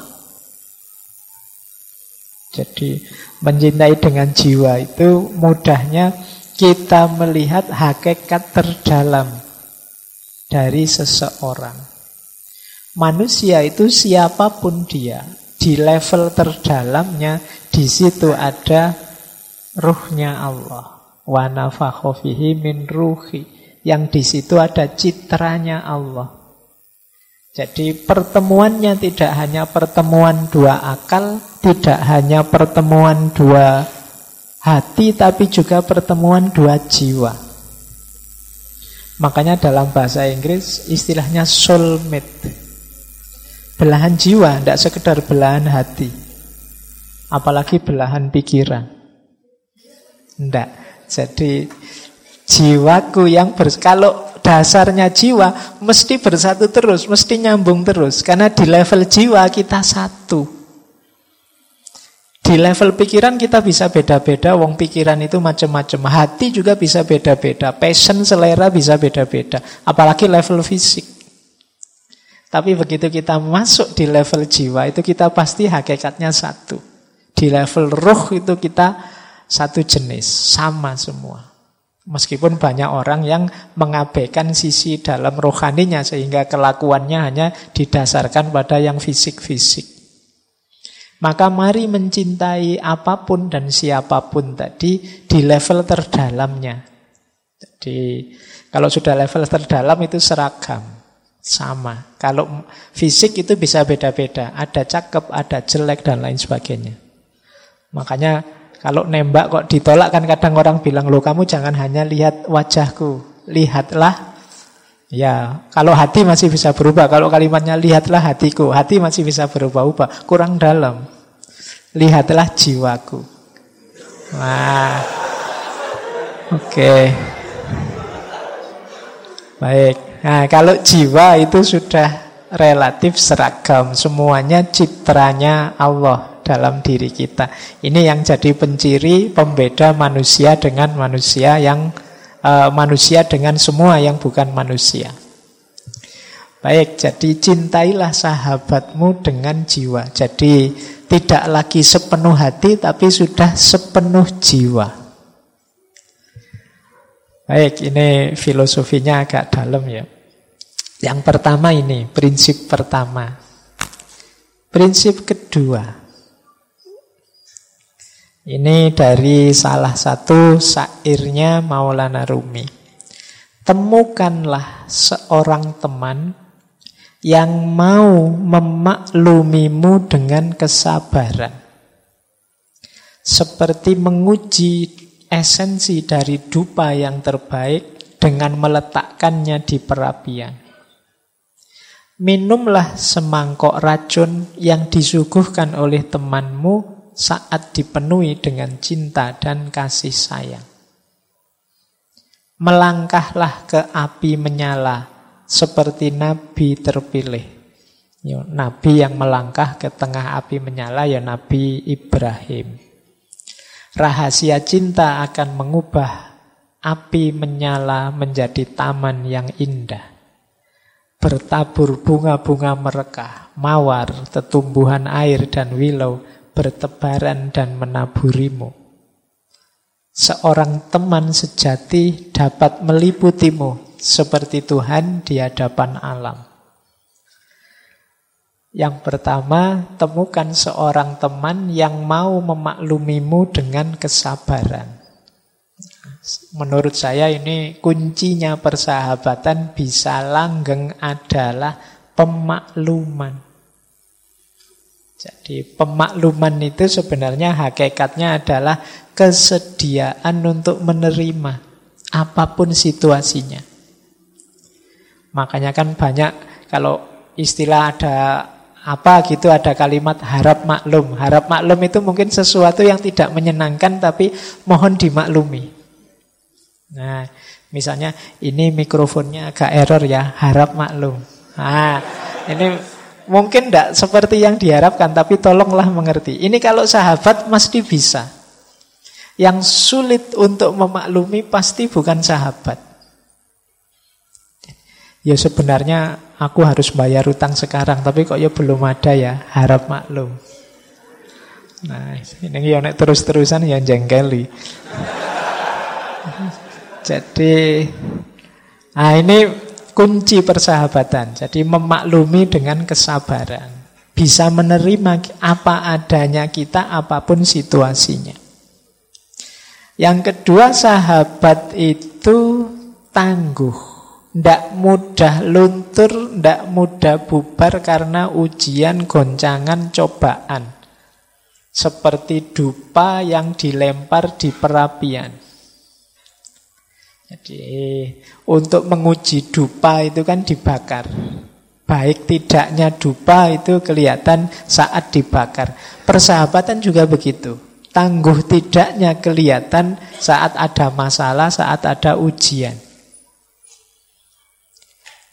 Jadi mencintai dengan jiwa itu mudahnya kita melihat hakikat terdalam dari seseorang. Manusia itu siapapun dia, di level terdalamnya, di situ ada ruhnya Allah. Wa nafakha fihi min ruhi, yang di situ ada citranya Allah. Jadi pertemuannya tidak hanya pertemuan dua akal, tidak hanya pertemuan dua hati, tapi juga pertemuan dua jiwa. Makanya dalam bahasa Inggris istilahnya soulmate. Belahan jiwa, tidak sekedar belahan hati. Apalagi belahan pikiran. Tidak. Jadi jiwaku yang kalau dasarnya jiwa mesti bersatu terus, mesti nyambung terus. Karena di level jiwa kita satu. Di level pikiran kita bisa beda-beda, wong pikiran itu macam-macam. Hati juga bisa beda-beda, passion, selera bisa beda-beda. Apalagi level fisik. Tapi begitu kita masuk di level jiwa, itu kita pasti hakikatnya satu. Di level ruh itu kita satu jenis, sama semua. Meskipun banyak orang yang mengabaikan sisi dalam rohaninya, sehingga kelakuannya hanya didasarkan pada yang fisik-fisik. Maka mari mencintai apapun dan siapapun tadi di level terdalamnya. Jadi kalau sudah level terdalam itu seragam. Sama. Kalau fisik itu bisa beda-beda. Ada cakep, ada jelek, dan lain sebagainya. Makanya kalau nembak kok ditolak kan kadang orang bilang, loh kamu jangan hanya lihat wajahku. Lihatlah. Ya, kalau hati masih bisa berubah. Kalau kalimatnya lihatlah hatiku. Hati masih bisa berubah-ubah. Kurang dalam. Lihatlah jiwaku. Wah. Oke. Baik. Nah, kalau jiwa itu sudah relatif seragam. Semuanya citranya Allah dalam diri kita. Ini yang jadi penciri pembeda manusia dengan manusia yang manusia dengan semua yang bukan manusia. Baik, jadi cintailah sahabatmu dengan jiwa. Jadi tidak lagi sepenuh hati, tapi sudah sepenuh jiwa. Baik, ini filosofinya agak dalam ya. Yang pertama ini, prinsip pertama. Prinsip kedua. Ini dari salah satu syairnya Maulana Rumi. Temukanlah seorang teman yang mau memaklumimu dengan kesabaran. Seperti menguji esensi dari dupa yang terbaik dengan meletakkannya di perapian. Minumlah semangkok racun yang disuguhkan oleh temanmu saat dipenuhi dengan cinta dan kasih sayang. Melangkahlah ke api menyala seperti Nabi terpilih. Nabi yang melangkah ke tengah api menyala ya Nabi Ibrahim. Rahasia cinta akan mengubah api menyala menjadi taman yang indah. Bertabur bunga-bunga merekah, mawar, tetumbuhan air dan wilau bertebaran dan menaburimu. Seorang teman sejati dapat meliputimu seperti Tuhan di hadapan alam. Yang pertama, temukan seorang teman yang mau memaklumimu dengan kesabaran. Menurut saya ini kuncinya persahabatan bisa langgeng adalah pemakluman. Jadi pemakluman itu sebenarnya hakikatnya adalah kesediaan untuk menerima apapun situasinya. Makanya kan banyak kalau istilah ada apa gitu ada kalimat harap maklum. Harap maklum itu mungkin sesuatu yang tidak menyenangkan tapi mohon dimaklumi. Nah, misalnya ini mikrofonnya agak error ya, harap maklum. Nah, ini mungkin tidak seperti yang diharapkan tapi tolonglah mengerti. Ini kalau sahabat mesti bisa. Yang sulit untuk memaklumi pasti bukan sahabat. Ya sebenarnya aku harus bayar utang sekarang, tapi kok ya belum ada ya, harap maklum. Nah, ini ya nek terus-terusan ya jengkeli. Jadi, ini kunci persahabatan. Jadi memaklumi dengan kesabaran. Bisa menerima apa adanya kita, apapun situasinya. Yang kedua, sahabat itu tangguh. Tidak mudah luntur, tidak mudah bubar karena ujian, goncangan, cobaan. Seperti dupa yang dilempar di perapian. Jadi untuk menguji dupa itu kan dibakar. Baik tidaknya dupa itu kelihatan saat dibakar. Persahabatan juga begitu. Tangguh tidaknya kelihatan saat ada masalah, saat ada ujian.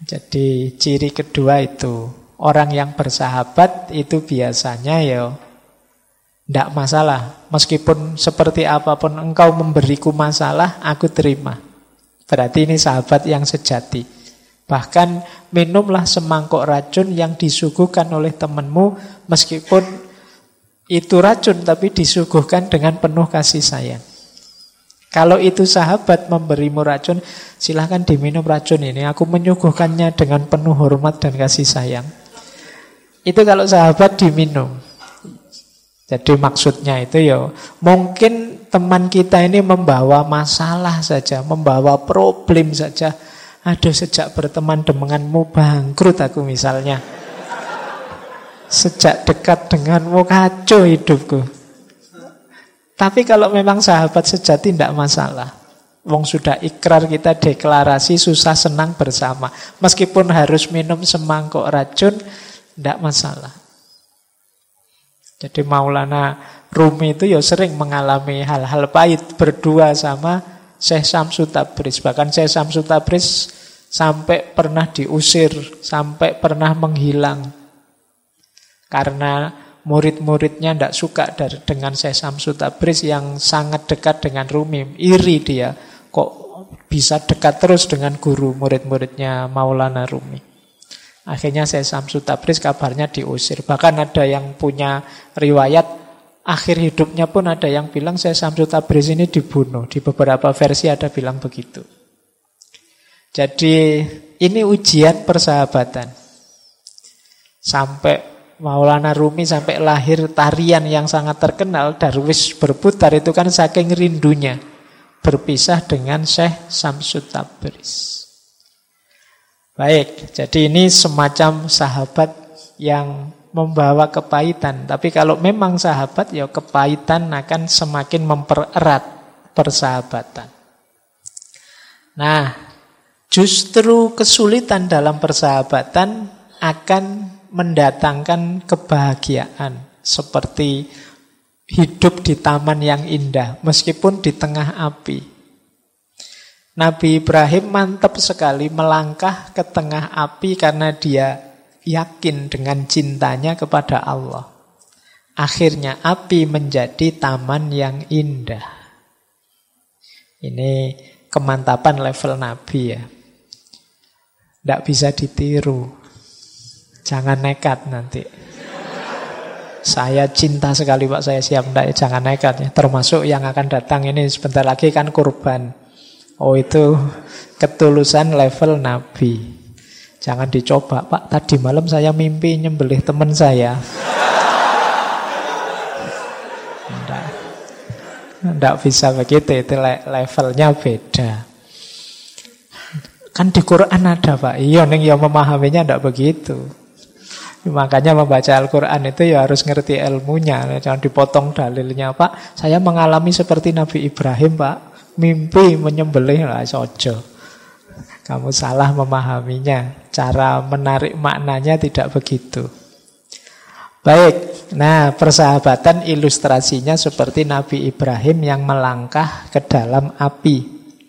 Jadi ciri kedua itu, orang yang bersahabat itu biasanya ya tidak masalah. Meskipun seperti apapun engkau memberiku masalah, aku terima. Berarti ini sahabat yang sejati. Bahkan minumlah semangkuk racun yang disuguhkan oleh temanmu, meskipun itu racun tapi disuguhkan dengan penuh kasih sayang. Kalau itu sahabat memberimu racun, silahkan diminum racun ini. Aku menyuguhkannya dengan penuh hormat dan kasih sayang. Itu kalau sahabat diminum. Jadi maksudnya itu ya, mungkin teman kita ini membawa masalah saja, membawa problem saja. Aduh, sejak berteman denganmu bangkrut aku misalnya. Sejak dekat denganmu kacau hidupku. Tapi kalau memang sahabat sejati tidak masalah. Wong sudah ikrar, kita deklarasi susah senang bersama. Meskipun harus minum semangkuk racun, tidak masalah. Jadi Maulana Rumi itu ya sering mengalami hal-hal pahit berdua sama Syekh Syamsul Tabriz. Bahkan Syekh Syamsul Tabriz sampai pernah diusir, sampai pernah menghilang. Karena murid-muridnya tidak suka dengan Syekh Syamsul Tabriz yang sangat dekat dengan Rumi. Iri dia, kok bisa dekat terus dengan guru murid-muridnya Maulana Rumi. Akhirnya Syekh Syamsul Tabriz kabarnya diusir. Bahkan ada yang punya riwayat, akhir hidupnya pun ada yang bilang Syekh Syamsul Tabriz ini dibunuh. Di beberapa versi ada bilang begitu. Jadi ini ujian persahabatan. Sampai Maulana Rumi sampai lahir tarian yang sangat terkenal, Darwis berputar, itu kan saking rindunya berpisah dengan Syekh Syamsul Tabriz. Baik, jadi ini semacam sahabat yang membawa kepahitan. Tapi kalau memang sahabat, ya kepahitan akan semakin mempererat persahabatan. Nah, justru kesulitan dalam persahabatan akan mendatangkan kebahagiaan. Seperti hidup di taman yang indah, meskipun di tengah api. Nabi Ibrahim mantap sekali melangkah ke tengah api karena dia yakin dengan cintanya kepada Allah. Akhirnya api menjadi taman yang indah. Ini kemantapan level Nabi ya. Tidak bisa ditiru. Jangan nekat nanti. Saya cinta sekali Pak, saya siap. Tidak, jangan nekat ya. Termasuk yang akan datang ini sebentar lagi kan kurban. Oh, itu ketulusan level Nabi. Jangan dicoba, Pak, tadi malam saya mimpi nyembelih teman saya. Tidak bisa begitu, itu levelnya beda. Kan di Quran ada, Pak. Iya, yang memahaminya tidak begitu. Makanya membaca Al-Quran itu ya harus ngerti ilmunya. Jangan dipotong dalilnya, Pak. Saya mengalami seperti Nabi Ibrahim, Pak. Mimpi menyembelih lah, sojo. Kamu salah memahaminya. Cara menarik maknanya tidak begitu. Baik, nah persahabatan ilustrasinya seperti Nabi Ibrahim yang melangkah ke dalam api.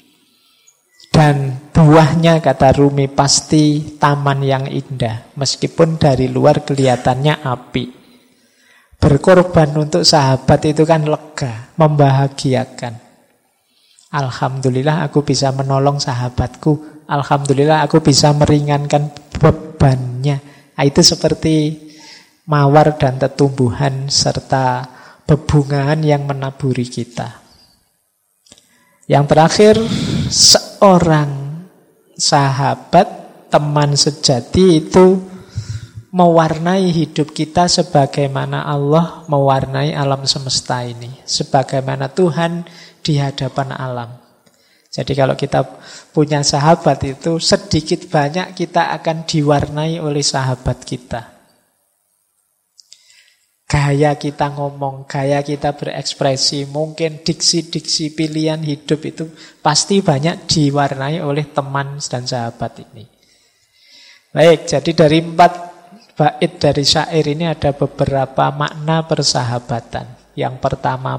Dan buahnya, kata Rumi, pasti taman yang indah. Meskipun dari luar kelihatannya api. Berkorban untuk sahabat itu kan lega, membahagiakan. Alhamdulillah aku bisa menolong sahabatku. Alhamdulillah aku bisa meringankan bebannya. Nah, itu seperti mawar dan tetumbuhan serta bebungaan yang menaburi kita. Yang terakhir, seorang sahabat, teman sejati itu mewarnai hidup kita sebagaimana Allah mewarnai alam semesta ini. Sebagaimana Tuhan di hadapan alam. Jadi kalau kita punya sahabat itu sedikit banyak kita akan diwarnai oleh sahabat kita. Gaya kita ngomong, gaya kita berekspresi, mungkin diksi-diksi pilihan hidup itu pasti banyak diwarnai oleh teman dan sahabat ini. Baik, jadi dari 4 bait dari syair ini ada beberapa makna persahabatan. Yang pertama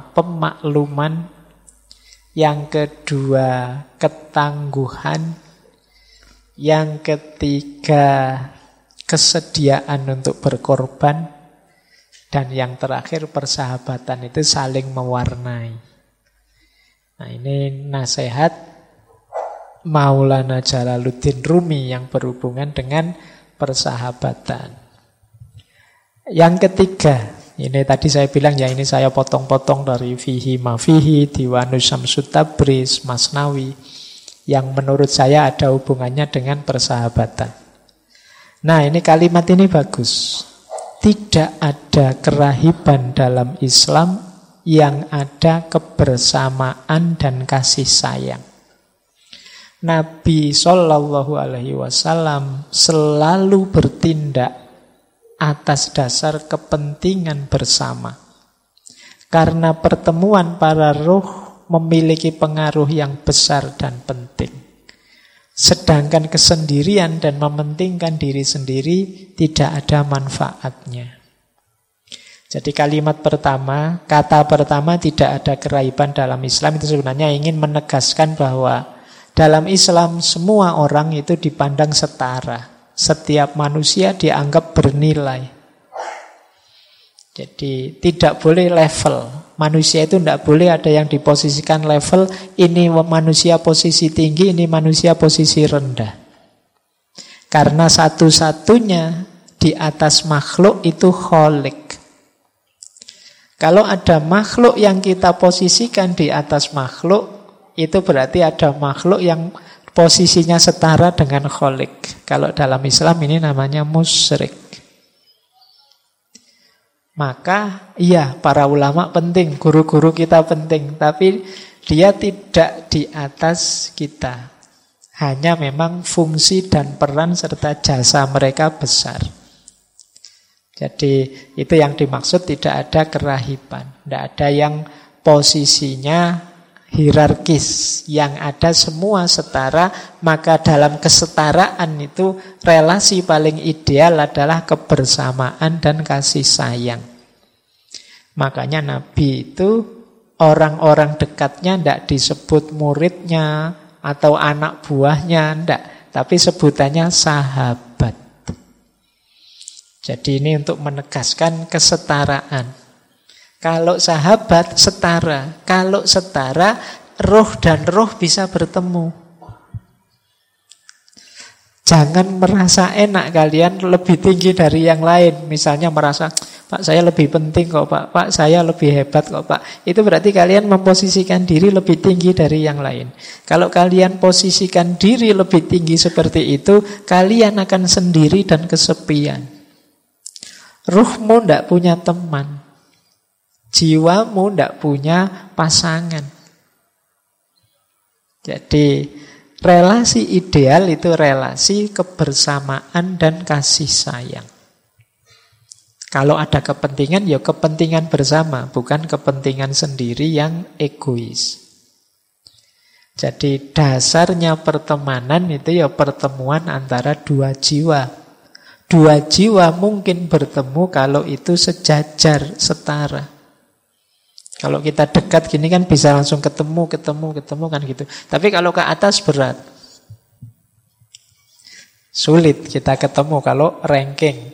pemakluman, yang kedua ketangguhan, Yang ketiga, kesediaan untuk berkorban. Dan yang terakhir, persahabatan itu saling mewarnai. Nah, ini nasihat Maulana Jalaluddin Rumi yang berhubungan dengan persahabatan. Yang ketiga, ini tadi saya bilang ya, ini saya potong-potong dari Fihi Mafihi, Diwanus Syamsut Tabriz, Masnawi, yang menurut saya ada hubungannya dengan persahabatan. Nah, ini kalimat ini bagus. Tidak ada kerahiban dalam Islam, yang ada kebersamaan dan kasih sayang. Nabi Shallallahu Alaihi Wasallam selalu bertindak atas dasar kepentingan bersama. Karena pertemuan para ruh memiliki pengaruh yang besar dan penting. Sedangkan kesendirian dan mementingkan diri sendiri tidak ada manfaatnya. Jadi kalimat pertama, kata pertama tidak ada kerahiban dalam Islam, itu sebenarnya ingin menegaskan bahwa dalam Islam semua orang itu dipandang setara. Setiap manusia dianggap bernilai. Jadi tidak boleh level. Manusia itu tidak boleh ada yang diposisikan level. Ini manusia posisi tinggi, ini manusia posisi rendah. Karena satu-satunya di atas makhluk itu Khalik. Kalau ada makhluk yang kita posisikan di atas makhluk, itu berarti ada makhluk yang posisinya setara dengan Khalik. Kalau dalam Islam ini namanya musyrik. Maka iya, para ulama penting, guru-guru kita penting, tapi dia tidak di atas kita. Hanya memang fungsi dan peran serta jasa mereka besar. Jadi itu yang dimaksud tidak ada kerahiban. Tidak ada yang posisinya hierarkis, yang ada semua setara. Maka dalam kesetaraan itu relasi paling ideal adalah kebersamaan dan kasih sayang. Makanya Nabi itu orang-orang dekatnya tidak disebut muridnya atau anak buahnya, tidak, tapi sebutannya sahabat. Jadi ini untuk menegaskan kesetaraan. Kalau sahabat setara, kalau setara roh dan roh bisa bertemu. Jangan merasa enak kalian lebih tinggi dari yang lain. Misalnya merasa, Pak saya lebih penting kok Pak, Pak saya lebih hebat kok Pak. Itu berarti kalian memposisikan diri lebih tinggi dari yang lain. Kalau kalian posisikan diri lebih tinggi seperti itu, kalian akan sendiri dan kesepian. Ruhmu tidak punya teman. Jiwamu tidak punya pasangan. Jadi relasi ideal itu relasi kebersamaan dan kasih sayang. Kalau ada kepentingan, ya kepentingan bersama, bukan kepentingan sendiri yang egois. Jadi dasarnya pertemanan itu ya pertemuan antara dua jiwa. Dua jiwa mungkin bertemu kalau itu sejajar, setara. Kalau kita dekat gini kan bisa langsung ketemu kan gitu. Tapi kalau ke atas berat. Sulit kita ketemu kalau ranking.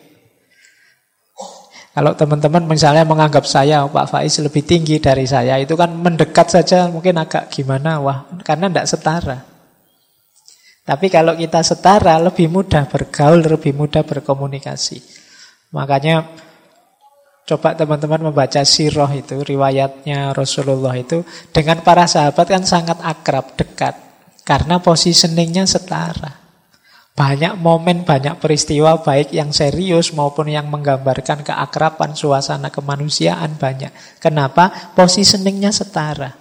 Kalau teman-teman misalnya menganggap saya, Pak Faiz lebih tinggi dari saya, itu kan mendekat saja mungkin agak gimana, karena tidak setara. Tapi kalau kita setara, lebih mudah bergaul, lebih mudah berkomunikasi. Makanya coba teman-teman membaca sirah itu, riwayatnya Rasulullah itu, dengan para sahabat kan sangat akrab, dekat. Karena positioningnya setara. Banyak momen, banyak peristiwa, baik yang serius maupun yang menggambarkan keakraban, suasana kemanusiaan banyak. Kenapa? Positioningnya setara.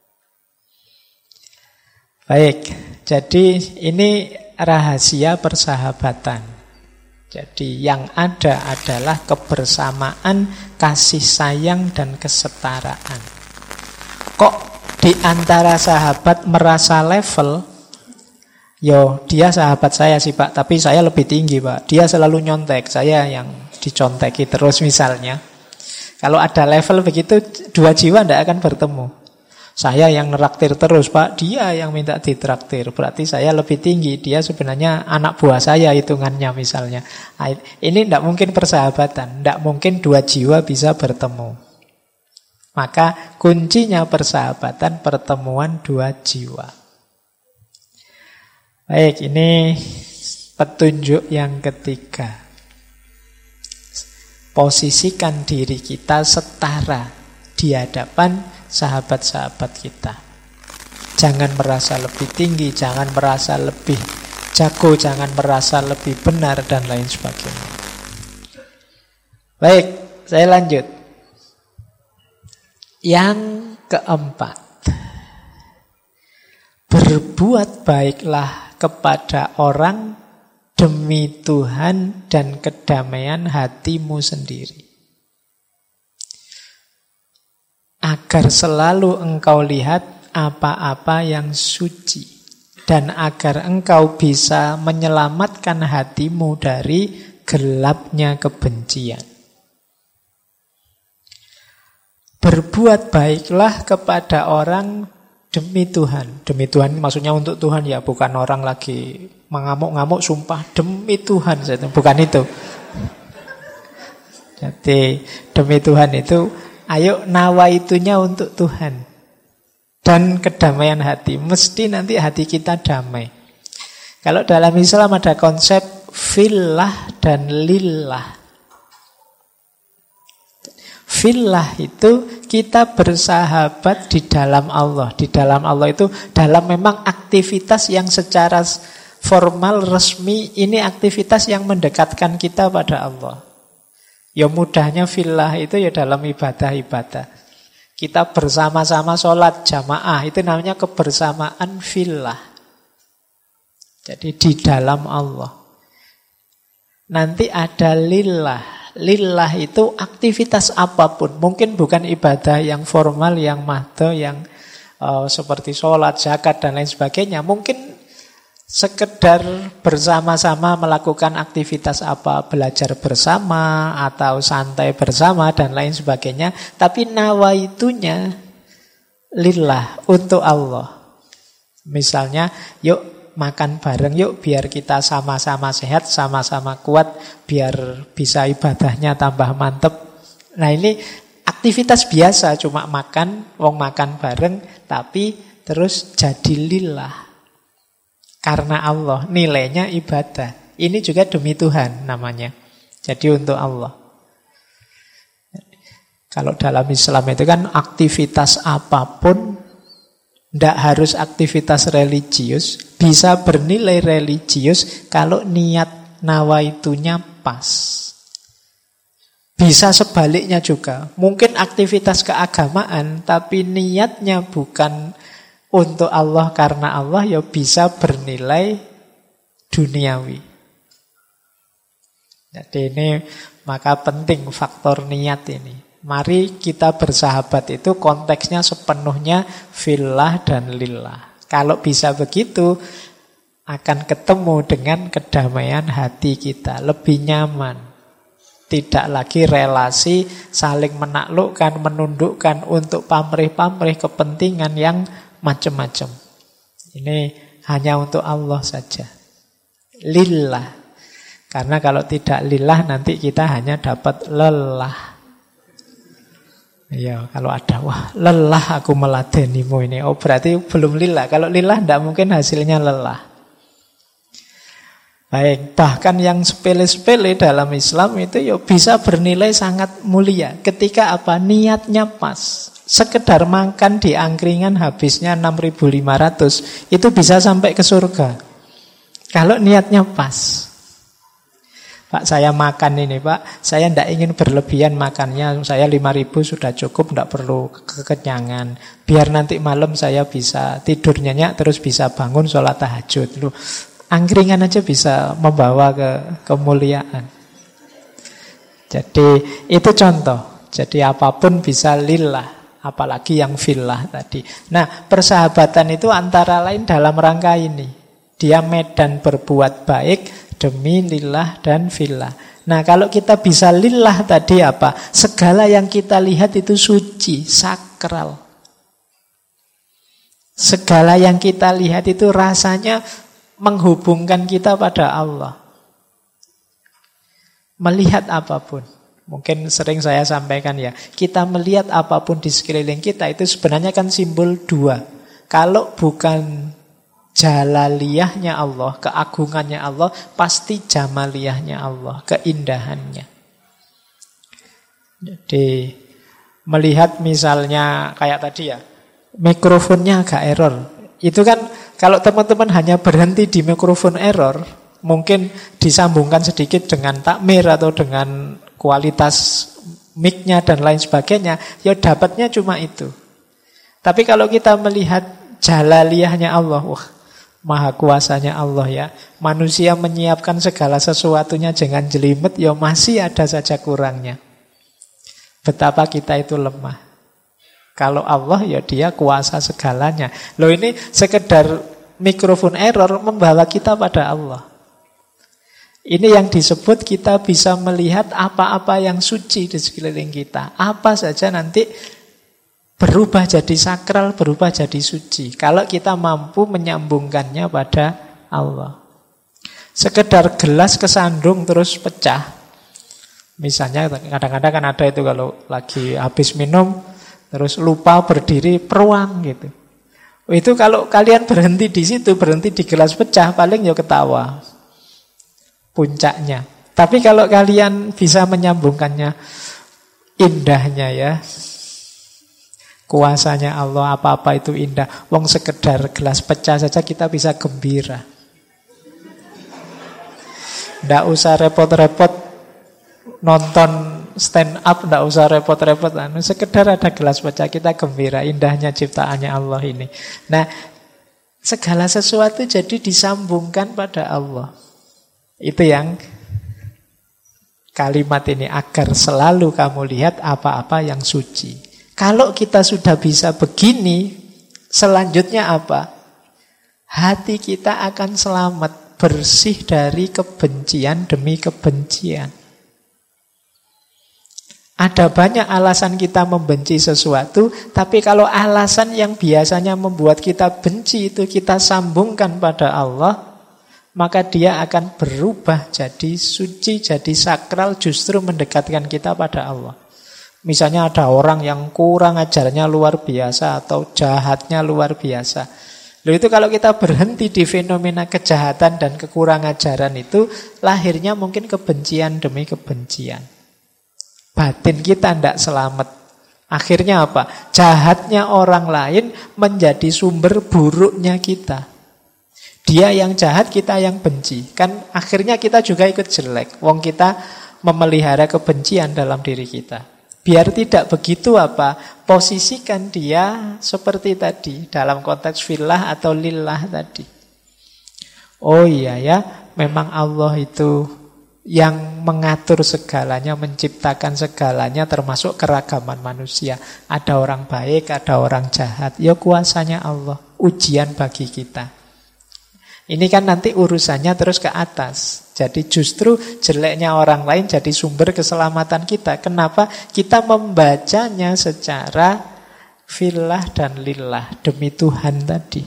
Baik, jadi ini rahasia persahabatan. Jadi yang ada adalah kebersamaan, kasih sayang, dan kesetaraan. Kok di antara sahabat merasa level? Yo, dia sahabat saya sih Pak, tapi saya lebih tinggi Pak. Dia selalu nyontek, saya yang diconteki terus misalnya. Kalau ada level begitu, dua jiwa tidak akan bertemu. Saya yang neraktir terus, Pak, dia yang minta ditraktir. Berarti saya lebih tinggi, dia sebenarnya anak buah saya hitungannya misalnya. Ini tidak mungkin persahabatan, tidak mungkin dua jiwa bisa bertemu. Maka kuncinya persahabatan, pertemuan dua jiwa. Baik, ini petunjuk yang ketiga. Posisikan diri kita setara di hadapan sahabat-sahabat kita. Jangan merasa lebih tinggi, jangan merasa lebih jago, jangan merasa lebih benar, dan lain sebagainya. Baik, saya lanjut. Yang keempat, berbuat baiklah kepada orang demi Tuhan dan kedamaian hatimu sendiri, agar selalu engkau lihat apa-apa yang suci, dan agar engkau bisa menyelamatkan hatimu dari gelapnya kebencian. Berbuat baiklah kepada orang demi Tuhan. Demi Tuhan maksudnya untuk Tuhan ya, bukan orang lagi mengamuk-ngamuk sumpah demi Tuhan, bukan itu. Jadi demi Tuhan itu ayo nawaitunya untuk Tuhan dan kedamaian hati. Mesti nanti hati kita damai. Kalau dalam Islam ada konsep fillah dan lillah. Fillah itu kita bersahabat di dalam Allah. Di dalam Allah itu dalam memang aktivitas yang secara formal, resmi, ini aktivitas yang mendekatkan kita pada Allah. Ya mudahnya fillah itu ya dalam ibadah-ibadah. Kita bersama-sama sholat jamaah, itu namanya kebersamaan fillah. Jadi di dalam Allah. Nanti ada lillah. Lillah itu aktivitas apapun. Mungkin bukan ibadah yang formal, yang mahdo, yang seperti sholat, zakat, dan lain sebagainya. Mungkin sekedar bersama-sama melakukan aktivitas apa, belajar bersama atau santai bersama dan lain sebagainya, tapi nawaitunya lillah, untuk Allah. Misalnya, yuk makan bareng yuk biar kita sama-sama sehat, sama-sama kuat, biar bisa ibadahnya tambah mantep. Nah ini aktivitas biasa, cuma makan, wong makan bareng, tapi terus jadi lillah. Karena Allah, nilainya ibadah. Ini juga demi Tuhan namanya. Jadi untuk Allah. Kalau dalam Islam itu kan aktivitas apapun, tidak harus aktivitas religius, bisa bernilai religius kalau niat nawaitunya pas. Bisa sebaliknya juga. Mungkin aktivitas keagamaan, tapi niatnya bukan untuk Allah karena Allah, ya bisa bernilai duniawi. Jadi ini maka penting faktor niat ini. Mari kita bersahabat itu konteksnya sepenuhnya fillah dan lillah. Kalau bisa begitu, akan ketemu dengan kedamaian hati kita, lebih nyaman. Tidak lagi relasi saling menaklukkan, menundukkan untuk pamrih-pamrih kepentingan yang macam-macam. Ini hanya untuk Allah saja. Lillah. Karena kalau tidak lillah nanti kita hanya dapat lelah. Ya, kalau ada wah lelah aku meladenimu ini, oh berarti belum lillah. Kalau lillah tidak mungkin hasilnya lelah. Baik, bahkan yang sepele-sepele dalam Islam itu ya bisa bernilai sangat mulia. Ketika apa? Niatnya pas. Sekedar makan di angkringan habisnya 6.500, itu bisa sampai ke surga. Kalau niatnya pas. Pak, saya makan ini, Pak. Saya tidak ingin berlebihan makannya. Saya 5.000 sudah cukup, tidak perlu kekenyangan. Biar nanti malam saya bisa tidur nyenyak, terus bisa bangun sholat tahajud. Loh, angkringan aja bisa membawa ke kemuliaan. Jadi itu contoh. Jadi apapun bisa lillah, apalagi yang fillah tadi. Nah, persahabatan itu antara lain dalam rangka ini. Dia medan berbuat baik demi lillah dan fillah. Nah, kalau kita bisa lillah tadi apa? Segala yang kita lihat itu suci, sakral. Segala yang kita lihat itu rasanya menghubungkan kita pada Allah. Melihat apapun. Mungkin sering saya sampaikan ya, kita melihat apapun di sekeliling kita itu sebenarnya kan simbol dua. Kalau bukan jalaliyahnya Allah, keagungannya Allah, pasti jamaliyahnya Allah, keindahannya. Jadi melihat misalnya kayak tadi ya, mikrofonnya agak error. Itu kan kalau teman-teman hanya berhenti di mikrofon error, mungkin disambungkan sedikit dengan takmir atau dengan kualitas mic-nya dan lain sebagainya, ya dapatnya cuma itu. Tapi kalau kita melihat jalaliyahnya Allah, wah, maha kuasanya Allah ya. Manusia menyiapkan segala sesuatunya dengan jelimet, ya masih ada saja kurangnya. Betapa kita itu lemah. Kalau Allah ya dia kuasa segalanya. Loh ini sekedar mikrofon error membawa kita pada Allah. Ini yang disebut kita bisa melihat apa-apa yang suci di sekeliling kita. Apa saja nanti berubah jadi sakral, berubah jadi suci. Kalau kita mampu menyambungkannya pada Allah. Sekedar gelas kesandung terus pecah. Misalnya kadang-kadang kan ada itu kalau lagi habis minum terus lupa berdiri peruang gitu. Itu kalau kalian berhenti di situ, berhenti di gelas pecah, paling ya ketawa. Puncaknya. Tapi kalau kalian bisa menyambungkannya, indahnya ya. Kuasanya Allah, apa-apa itu indah. Wong sekedar gelas pecah saja kita bisa gembira. Nggak usah repot-repot nonton stand up, nggak usah repot-repot. Sekedar ada gelas pecah kita gembira. Indahnya ciptaannya Allah ini. Nah, segala sesuatu jadi disambungkan pada Allah. Itu yang kalimat ini, agar selalu kamu lihat apa-apa yang suci. Kalau kita sudah bisa begini, selanjutnya apa? Hati kita akan selamat, bersih dari kebencian demi kebencian. Ada banyak alasan kita membenci sesuatu, tapi kalau alasan yang biasanya membuat kita benci itu kita sambungkan pada Allah, maka dia akan berubah jadi suci, jadi sakral, justru mendekatkan kita pada Allah. Misalnya ada orang yang kurang ajarnya luar biasa atau jahatnya luar biasa. Lalu itu kalau kita berhenti di fenomena kejahatan dan kekurang ajaran itu, lahirnya mungkin kebencian demi kebencian. Batin kita tidak selamat. Akhirnya apa? Jahatnya orang lain menjadi sumber buruknya kita. Dia yang jahat, kita yang benci. Kan akhirnya kita juga ikut jelek. Wong kita memelihara kebencian dalam diri kita. Biar tidak begitu apa? Posisikan dia seperti tadi. Dalam konteks fillah atau lillah tadi. Oh iya ya, memang Allah itu yang mengatur segalanya, menciptakan segalanya, termasuk keragaman manusia. Ada orang baik, ada orang jahat. Ya kuasanya Allah. Ujian bagi kita. Ini kan nanti urusannya terus ke atas. Jadi justru jeleknya orang lain jadi sumber keselamatan kita. Kenapa? Kita membacanya secara fillah dan lillah, demi Tuhan tadi.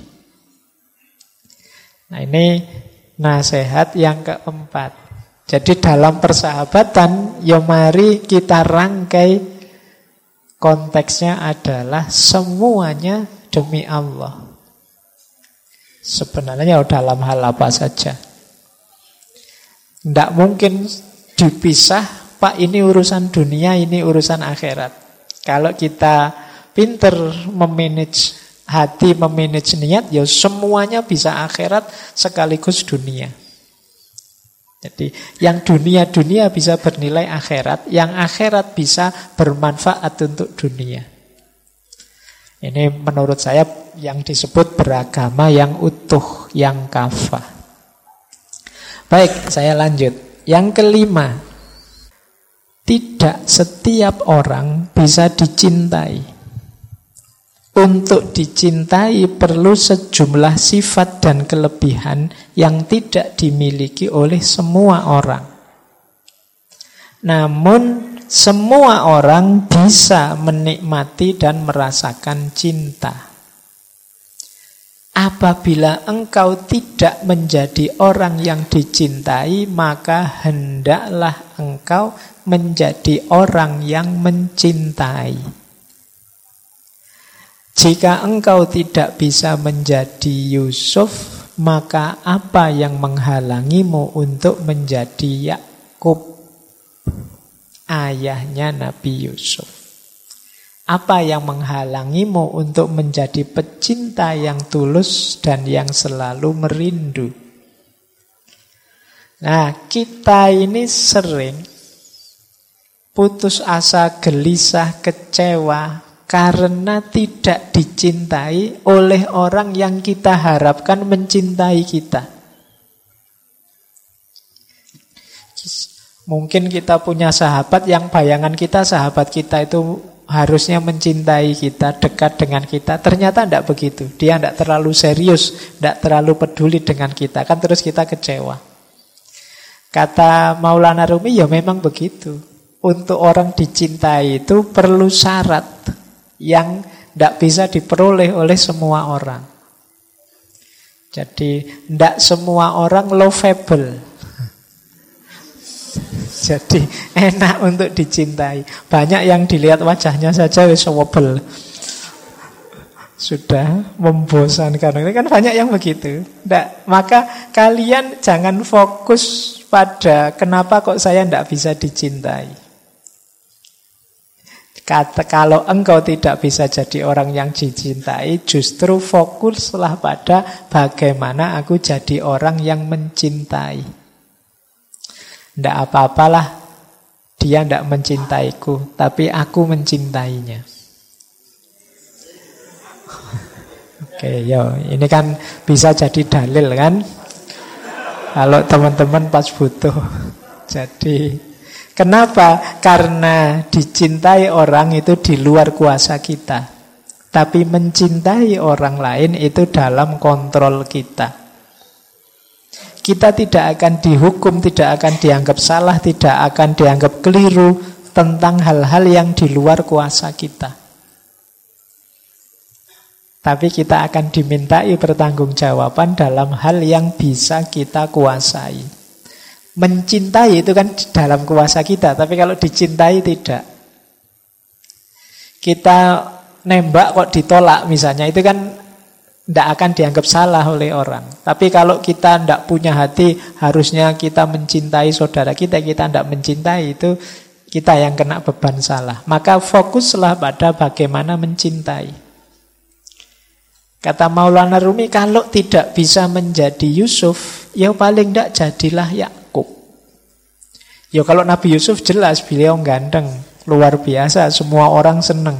Nah ini nasihat yang keempat. Jadi dalam persahabatan, ya mari kita rangkai konteksnya adalah semuanya demi Allah. Sebenarnya dalam hal apa saja. Tidak mungkin dipisah, Pak ini urusan dunia, ini urusan akhirat. Kalau kita pinter memanage hati, memanage niat, ya semuanya bisa akhirat sekaligus dunia. Jadi yang dunia-dunia bisa bernilai akhirat, yang akhirat bisa bermanfaat untuk dunia. Ini menurut saya yang disebut beragama yang utuh, yang kafah. Baik, saya lanjut. Yang kelima, tidak setiap orang bisa dicintai. Untuk dicintai perlu sejumlah sifat dan kelebihan yang tidak dimiliki oleh semua orang. Namun semua orang bisa menikmati dan merasakan cinta. Apabila engkau tidak menjadi orang yang dicintai, maka hendaklah engkau menjadi orang yang mencintai. Jika engkau tidak bisa menjadi Yusuf, maka apa yang menghalangimu untuk menjadi Yakub, ayahnya Nabi Yusuf? Apa yang menghalangimu untuk menjadi pecinta yang tulus dan yang selalu merindu? Nah, kita ini sering putus asa, gelisah, kecewa karena tidak dicintai oleh orang yang kita harapkan mencintai kita. Mungkin kita punya sahabat yang bayangan kita, sahabat kita itu harusnya mencintai kita, dekat dengan kita. Ternyata tidak begitu. Dia tidak terlalu serius, tidak terlalu peduli dengan kita. Kan terus kita kecewa. Kata Maulana Rumi, ya memang begitu. Untuk orang dicintai itu perlu syarat yang tidak bisa diperoleh oleh semua orang. Jadi tidak semua orang lovable. Jadi enak untuk dicintai. Banyak yang dilihat wajahnya saja wis wobel. Sudah membosankan. Ini kan banyak yang begitu. Nggak, maka kalian jangan fokus pada kenapa kok saya tidak bisa dicintai. Kalau engkau tidak bisa jadi orang yang dicintai, justru fokuslah pada bagaimana aku jadi orang yang mencintai. Tidak apa-apalah dia tidak mencintaiku, tapi aku mencintainya. Oke, yo, ini kan bisa jadi dalil kan? Kalau teman-teman pas butuh. Jadi, kenapa? Karena dicintai orang itu di luar kuasa kita. Tapi mencintai orang lain itu dalam kontrol kita. Kita tidak akan dihukum, tidak akan dianggap salah, tidak akan dianggap keliru tentang hal-hal yang di luar kuasa kita. Tapi kita akan dimintai pertanggungjawaban dalam hal yang bisa kita kuasai. Mencintai itu kan dalam kuasa kita, tapi kalau dicintai tidak. Kita nembak kok ditolak misalnya, itu kan tidak akan dianggap salah oleh orang. Tapi kalau kita tidak punya hati, harusnya kita mencintai saudara kita, kita tidak mencintai, itu kita yang kena beban salah. Maka fokuslah pada bagaimana mencintai. Kata Maulana Rumi, kalau tidak bisa menjadi Yusuf, ya paling tidak jadilah Yakub. Ya kalau Nabi Yusuf jelas beliau ganteng, luar biasa, semua orang senang.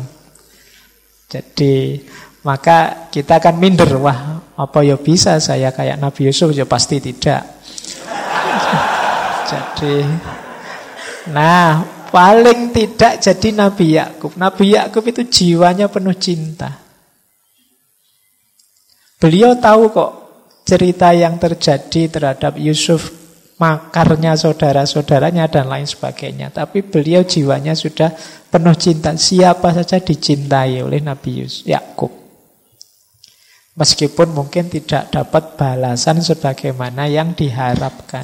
Jadi maka kita akan minder, wah apa ya bisa saya kayak Nabi Yusuf? Ya pasti tidak. Jadi, nah paling tidak jadi Nabi Yakub. Nabi Yakub itu jiwanya penuh cinta. Beliau tahu kok cerita yang terjadi terhadap Yusuf, makarnya saudara-saudaranya dan lain sebagainya. Tapi beliau jiwanya sudah penuh cinta. Siapa saja dicintai oleh Nabi Yakub. Meskipun mungkin tidak dapat balasan sebagaimana yang diharapkan.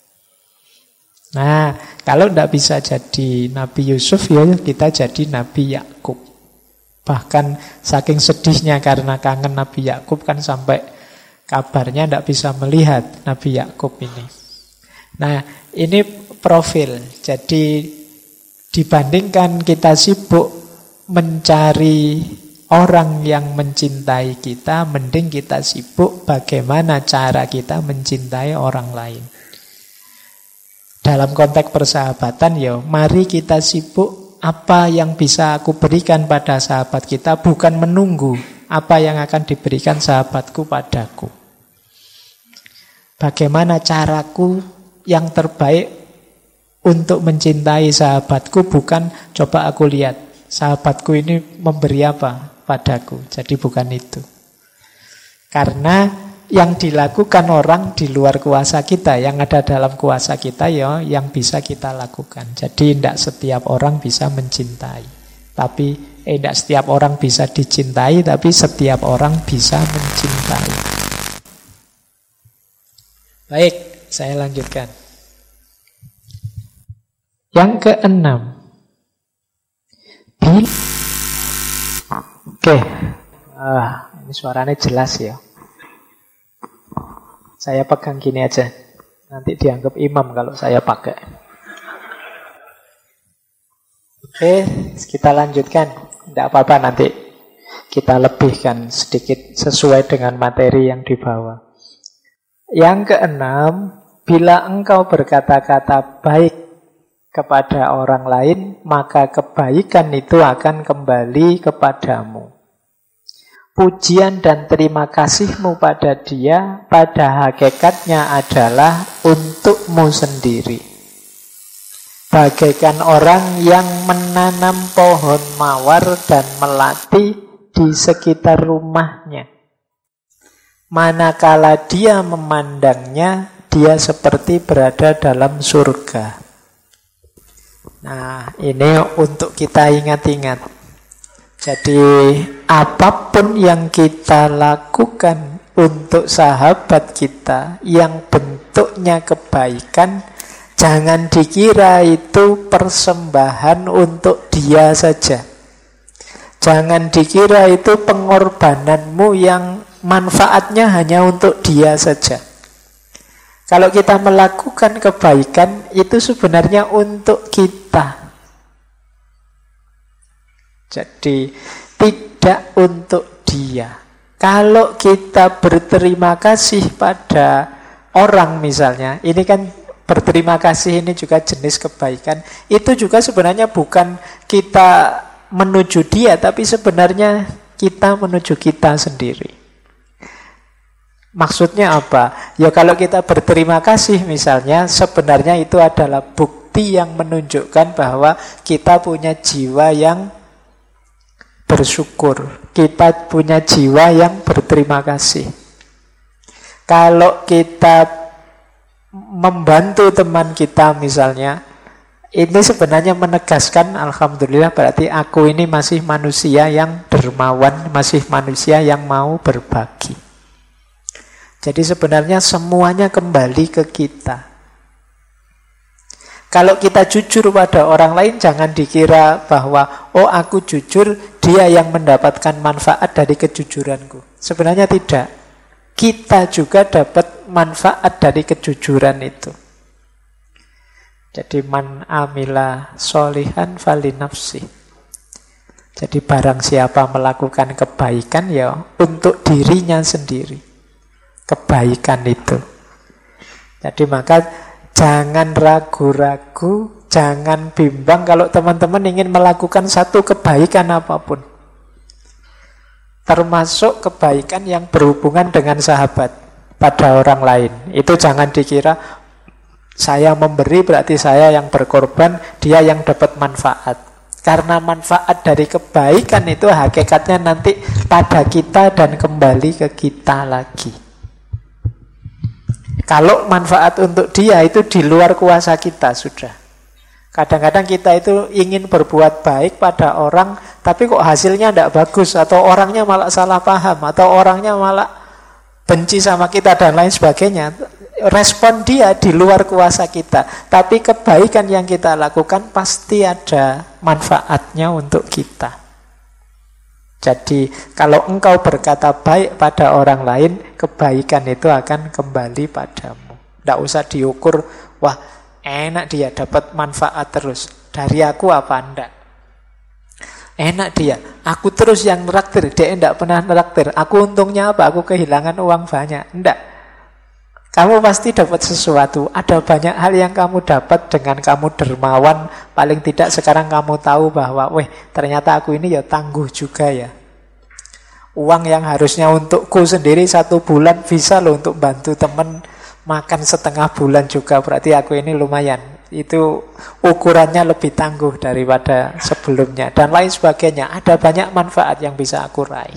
Nah, kalau tidak bisa jadi Nabi Yusuf, ya kita jadi Nabi Yakub. Bahkan saking sedihnya karena kangen Nabi Yakub kan sampai kabarnya tidak bisa melihat Nabi Yakub ini. Nah, ini profil. Jadi dibandingkan kita sibuk mencari orang yang mencintai kita, mending kita sibuk bagaimana cara kita mencintai orang lain. Dalam konteks persahabatan, ya, mari kita sibuk apa yang bisa aku berikan pada sahabat kita, bukan menunggu apa yang akan diberikan sahabatku padaku. Bagaimana caraku yang terbaik untuk mencintai sahabatku, bukan coba aku lihat sahabatku ini memberi apa padaku. Jadi bukan itu. Karena yang dilakukan orang di luar kuasa kita, yang ada dalam kuasa kita, ya yang bisa kita lakukan. Jadi tidak setiap orang bisa mencintai. Tapi Tidak setiap orang bisa dicintai, tapi setiap orang bisa mencintai. Baik, saya lanjutkan. Yang keenam. Oke. Ini suaranya jelas ya. Saya pegang gini aja. Nanti dianggap imam kalau saya pakai. Oke, kita lanjutkan. Tidak apa-apa, nanti kita lebihkan sedikit sesuai dengan materi yang dibawa. Yang keenam, bila engkau berkata-kata baik kepada orang lain, maka kebaikan itu akan kembali kepadamu. Pujian dan terima kasihmu pada dia pada hakikatnya adalah untukmu sendiri. Bagaikan orang yang menanam pohon mawar dan melati di sekitar rumahnya. Manakala dia memandangnya, dia seperti berada dalam surga. Nah, ini untuk kita ingat-ingat. Jadi apapun yang kita lakukan untuk sahabat kita yang bentuknya kebaikan, jangan dikira itu persembahan untuk dia saja. Jangan dikira itu pengorbananmu yang manfaatnya hanya untuk dia saja. Kalau kita melakukan kebaikan, itu sebenarnya untuk kita. Jadi tidak untuk dia. Kalau kita berterima kasih pada orang misalnya, ini kan berterima kasih ini juga jenis kebaikan. Itu juga sebenarnya bukan kita menuju dia, tapi sebenarnya kita menuju kita sendiri. Maksudnya apa? Ya kalau kita berterima kasih misalnya, sebenarnya itu adalah bukti yang menunjukkan bahwa kita punya jiwa yang bersyukur. Kita punya jiwa yang berterima kasih. Kalau kita membantu teman kita misalnya, ini sebenarnya menegaskan alhamdulillah berarti aku ini masih manusia yang dermawan, masih manusia yang mau berbagi. Jadi sebenarnya semuanya kembali ke kita. Kalau kita jujur pada orang lain, jangan dikira bahwa oh aku jujur, dia yang mendapatkan manfaat dari kejujuranku. Sebenarnya tidak. Kita juga dapat manfaat dari kejujuran itu. Jadi man amila sholihan falinafsi. Jadi barang siapa melakukan kebaikan ya untuk dirinya sendiri. Kebaikan itu. Jadi maka jangan ragu-ragu, jangan bimbang kalau teman-teman ingin melakukan satu kebaikan apapun. Termasuk kebaikan yang berhubungan dengan sahabat pada orang lain. Itu jangan dikira saya memberi berarti saya yang berkorban, dia yang dapat manfaat. Karena manfaat dari kebaikan itu hakikatnya nanti pada kita dan kembali ke kita lagi. Kalau manfaat untuk dia itu di luar kuasa kita sudah. Kadang-kadang kita itu ingin berbuat baik pada orang, tapi kok hasilnya tidak bagus, atau orangnya malah salah paham, atau orangnya malah benci sama kita dan lain sebagainya. Respon dia di luar kuasa kita. Tapi kebaikan yang kita lakukan pasti ada manfaatnya untuk kita. Jadi kalau engkau berkata baik pada orang lain, kebaikan itu akan kembali padamu. Tidak usah diukur, wah enak dia dapat manfaat terus. Dari aku apa enggak? Enak dia, aku terus yang neraktir, dia tidak pernah neraktir. Aku untungnya apa? Aku kehilangan uang banyak. Enggak. Kamu pasti dapat sesuatu. Ada banyak hal yang kamu dapat dengan kamu dermawan. Paling tidak sekarang kamu tahu bahwa ternyata aku ini ya tangguh juga ya. Uang yang harusnya untukku sendiri 1 bulan bisa loh untuk bantu teman makan setengah bulan juga. Berarti aku ini lumayan. Itu ukurannya lebih tangguh daripada sebelumnya. Dan lain sebagainya. Ada banyak manfaat yang bisa aku raih.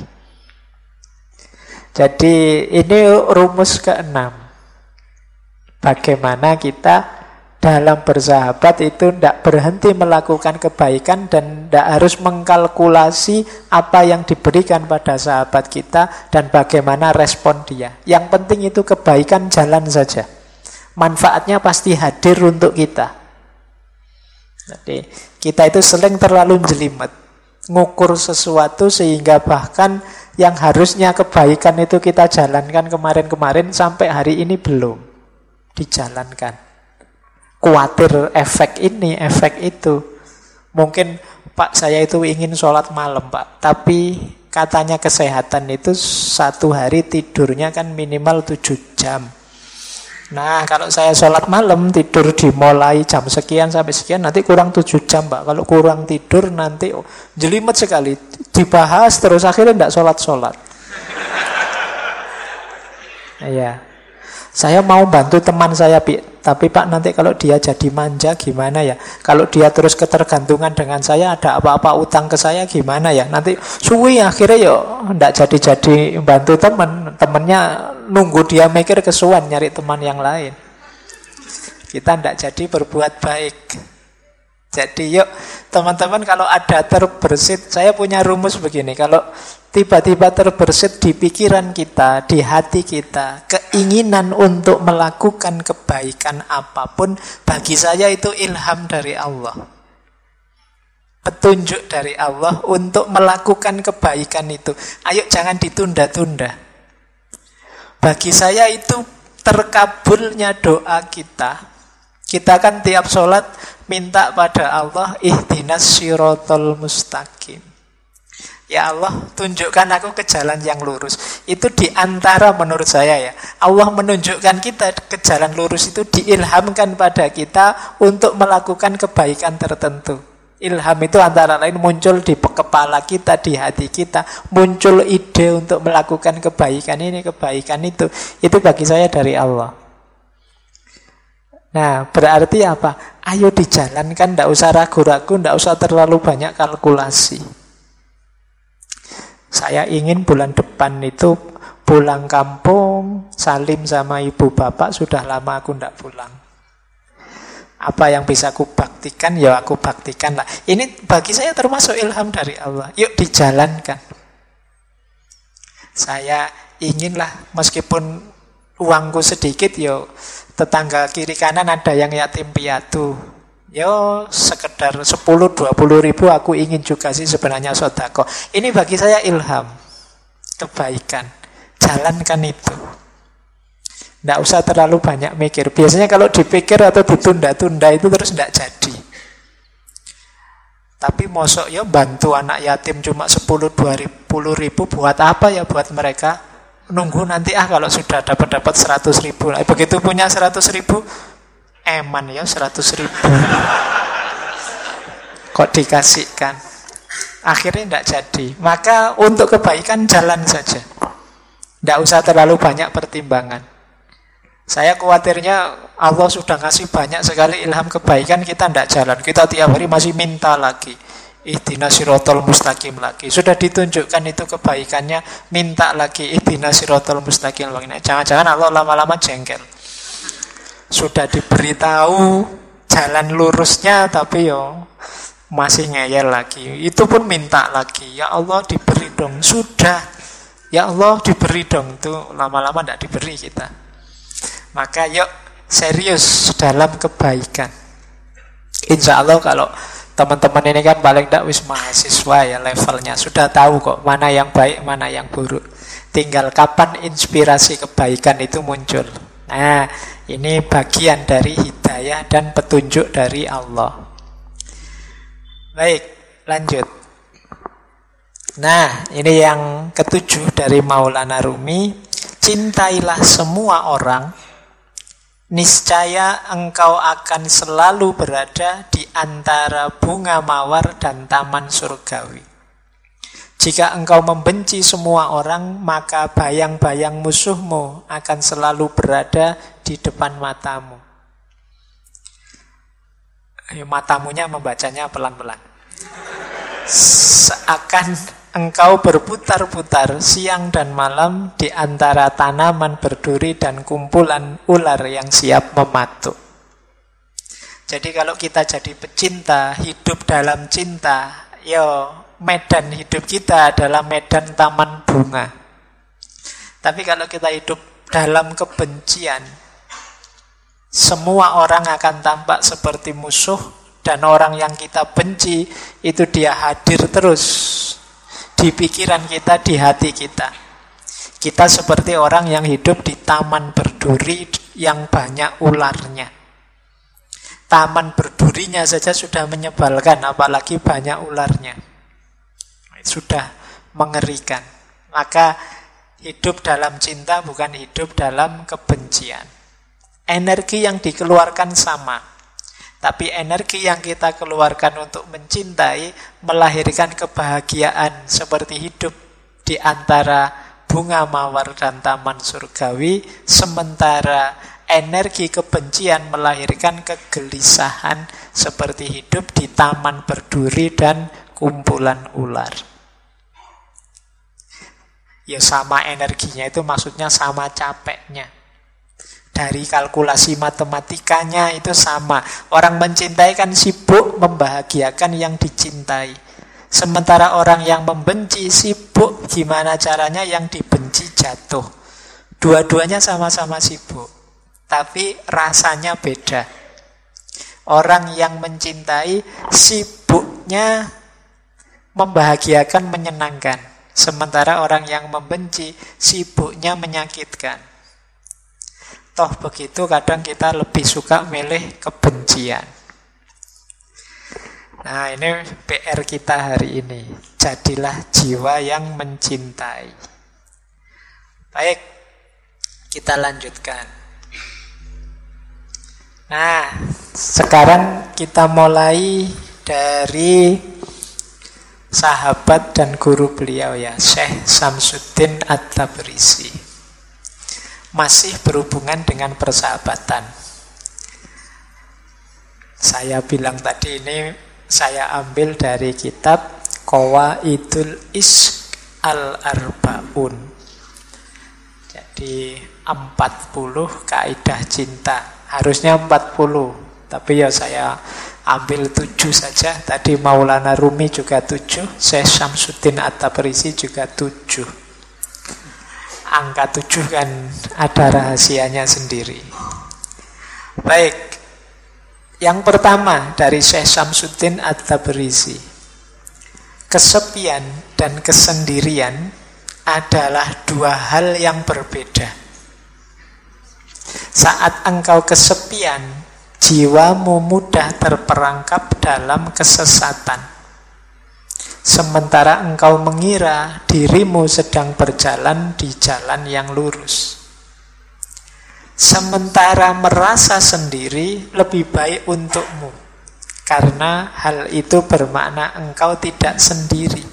Jadi ini rumus ke-6. Bagaimana kita Dalam bersahabat itu tidak berhenti melakukan kebaikan dan tidak harus mengkalkulasi apa yang diberikan pada sahabat kita dan bagaimana respon dia. Yang penting itu kebaikan jalan saja. Manfaatnya pasti hadir untuk kita. Jadi kita itu sering terlalu jelimet, ngukur sesuatu sehingga bahkan yang harusnya kebaikan itu kita jalankan kemarin-kemarin sampai hari ini belum dijalankan. Kuatir efek ini, efek itu. Mungkin Pak saya itu ingin sholat malam Pak, tapi katanya kesehatan itu 1 hari tidurnya kan minimal 7 jam. Nah kalau saya sholat malam tidur dimulai jam sekian sampai sekian, nanti kurang 7 jam Pak. Kalau kurang tidur nanti jelimet sekali, dibahas terus akhirnya tidak sholat-sholat. Iya. Saya mau bantu teman saya, tapi Pak nanti kalau dia jadi manja gimana ya? Kalau dia terus ketergantungan dengan saya, ada apa-apa utang ke saya gimana ya? Nanti suwi akhirnya ya ndak jadi-jadi bantu teman. Temennya nunggu dia mikir kesuwen nyari teman yang lain. Kita ndak jadi berbuat baik. Jadi yuk teman-teman kalau ada terbersit, saya punya rumus begini, kalau tiba-tiba terbersit di pikiran kita, di hati kita, keinginan untuk melakukan kebaikan apapun, bagi saya itu ilham dari Allah. Petunjuk dari Allah untuk melakukan kebaikan itu. Ayo jangan ditunda-tunda. Bagi saya itu terkabulnya doa kita. Kita kan tiap sholat minta pada Allah, ihdinas siratal mustaqim. Ya Allah, tunjukkan aku ke jalan yang lurus. Itu diantara menurut saya ya, Allah menunjukkan kita ke jalan lurus itu diilhamkan pada kita untuk melakukan kebaikan tertentu. Ilham itu antara lain muncul di kepala kita, di hati kita, muncul ide untuk melakukan kebaikan ini, kebaikan itu. Itu bagi saya dari Allah. Nah, berarti apa? Ayo dijalankan, tidak usah ragu-ragu, tidak usah terlalu banyak kalkulasi. Saya ingin bulan depan itu pulang kampung, salim sama ibu bapak, sudah lama aku tidak pulang. Apa yang bisa aku baktikan, ya aku baktikan lah. Ini bagi saya termasuk ilham dari Allah. Yuk dijalankan. Saya inginlah meskipun uangku sedikit, yuk tetangga kiri kanan ada yang yatim piatu, yo sekedar 10-20 ribu aku ingin juga sih sebenarnya sedekah. Ini bagi saya ilham, kebaikan. Jalankan itu. Tidak usah terlalu banyak mikir. Biasanya kalau dipikir atau ditunda-tunda itu terus tidak jadi. Tapi mosok ya bantu anak yatim cuma 10-20 ribu buat apa ya buat mereka? Nunggu nanti kalau sudah dapat 100 ribu. Begitu punya 100 ribu, eman ya 100 ribu. Kok dikasihkan? Akhirnya tidak jadi. Maka untuk kebaikan jalan saja. Tidak usah terlalu banyak pertimbangan. Saya khawatirnya Allah sudah ngasih banyak sekali ilham kebaikan, kita tidak jalan. Kita tiap hari masih minta lagi. Ihdinas siratal mustaqim lagi. Sudah ditunjukkan itu kebaikannya, minta lagi ihdinas siratal mustaqim. Jangan-jangan Allah lama-lama jengkel. Sudah diberitahu jalan lurusnya tapi yo masih ngeyel lagi. Itu pun minta lagi. Ya Allah diberi dong. Sudah. Ya Allah diberi dong. Itu lama-lama tidak diberi kita. Maka yuk serius dalam kebaikan. Insya Allah kalau teman-teman ini kan paling tidak wis mahasiswa ya levelnya. Sudah tahu kok mana yang baik, mana yang buruk. Tinggal kapan inspirasi kebaikan itu muncul. Nah, ini bagian dari hidayah dan petunjuk dari Allah. Baik, lanjut. Nah, ini yang ketujuh dari Maulana Rumi. Cintailah semua orang, niscaya engkau akan selalu berada di antara bunga mawar dan taman surgawi. Jika engkau membenci semua orang, maka bayang-bayang musuhmu akan selalu berada di depan matamu. Matamunya membacanya pelan-pelan. Seakan engkau berputar-putar siang dan malam di antara tanaman berduri dan kumpulan ular yang siap mematuk. Jadi kalau kita jadi pecinta, hidup dalam cinta, medan hidup kita adalah medan taman bunga. Tapi kalau kita hidup dalam kebencian, semua orang akan tampak seperti musuh, dan orang yang kita benci itu dia hadir terus di pikiran kita, di hati kita. Kita seperti orang yang hidup di taman berduri yang banyak ularnya. Taman berdurinya saja sudah menyebalkan, apalagi banyak ularnya. Sudah mengerikan. Maka hidup dalam cinta bukan hidup dalam kebencian. Energi yang dikeluarkan sama, tapi energi yang kita keluarkan untuk mencintai melahirkan kebahagiaan seperti hidup di antara bunga mawar dan taman surgawi, sementara energi kebencian melahirkan kegelisahan seperti hidup di taman berduri dan kumpulan ular. Ya sama energinya itu maksudnya sama capeknya. Dari kalkulasi matematikanya itu sama. Orang mencintai kan sibuk membahagiakan yang dicintai. Sementara orang yang membenci sibuk gimana caranya yang dibenci jatuh. Dua-duanya sama-sama sibuk, tapi rasanya beda. Orang yang mencintai sibuknya membahagiakan, menyenangkan. Sementara orang yang membenci sibuknya menyakitkan. Toh begitu kadang kita lebih suka milih kebencian. Nah ini PR kita hari ini. Jadilah jiwa yang mencintai. Baik, kita lanjutkan. Nah, sekarang kita mulai dari sahabat dan guru beliau ya, Syekh Syamsuddin At-Tabrisi. Masih berhubungan dengan persahabatan. Saya bilang tadi ini saya ambil dari kitab Qawaidul Ishq Al-Arbaun. Jadi 40 kaidah cinta. Harusnya 40, tapi ya saya ambil 7 saja. Tadi Maulana Rumi juga 7, Syekh Syamsuddin At-Tabrisi juga 7. Angka 7 kan ada rahasianya sendiri. Baik. Yang pertama dari Syekh Syamsuddin At-Tabrisi, kesepian dan kesendirian adalah dua hal yang berbeda. Saat engkau kesepian, jiwamu mudah terperangkap dalam kesesatan. Sementara engkau mengira dirimu sedang berjalan di jalan yang lurus. Sementara merasa sendiri lebih baik untukmu, karena hal itu bermakna engkau tidak sendiri.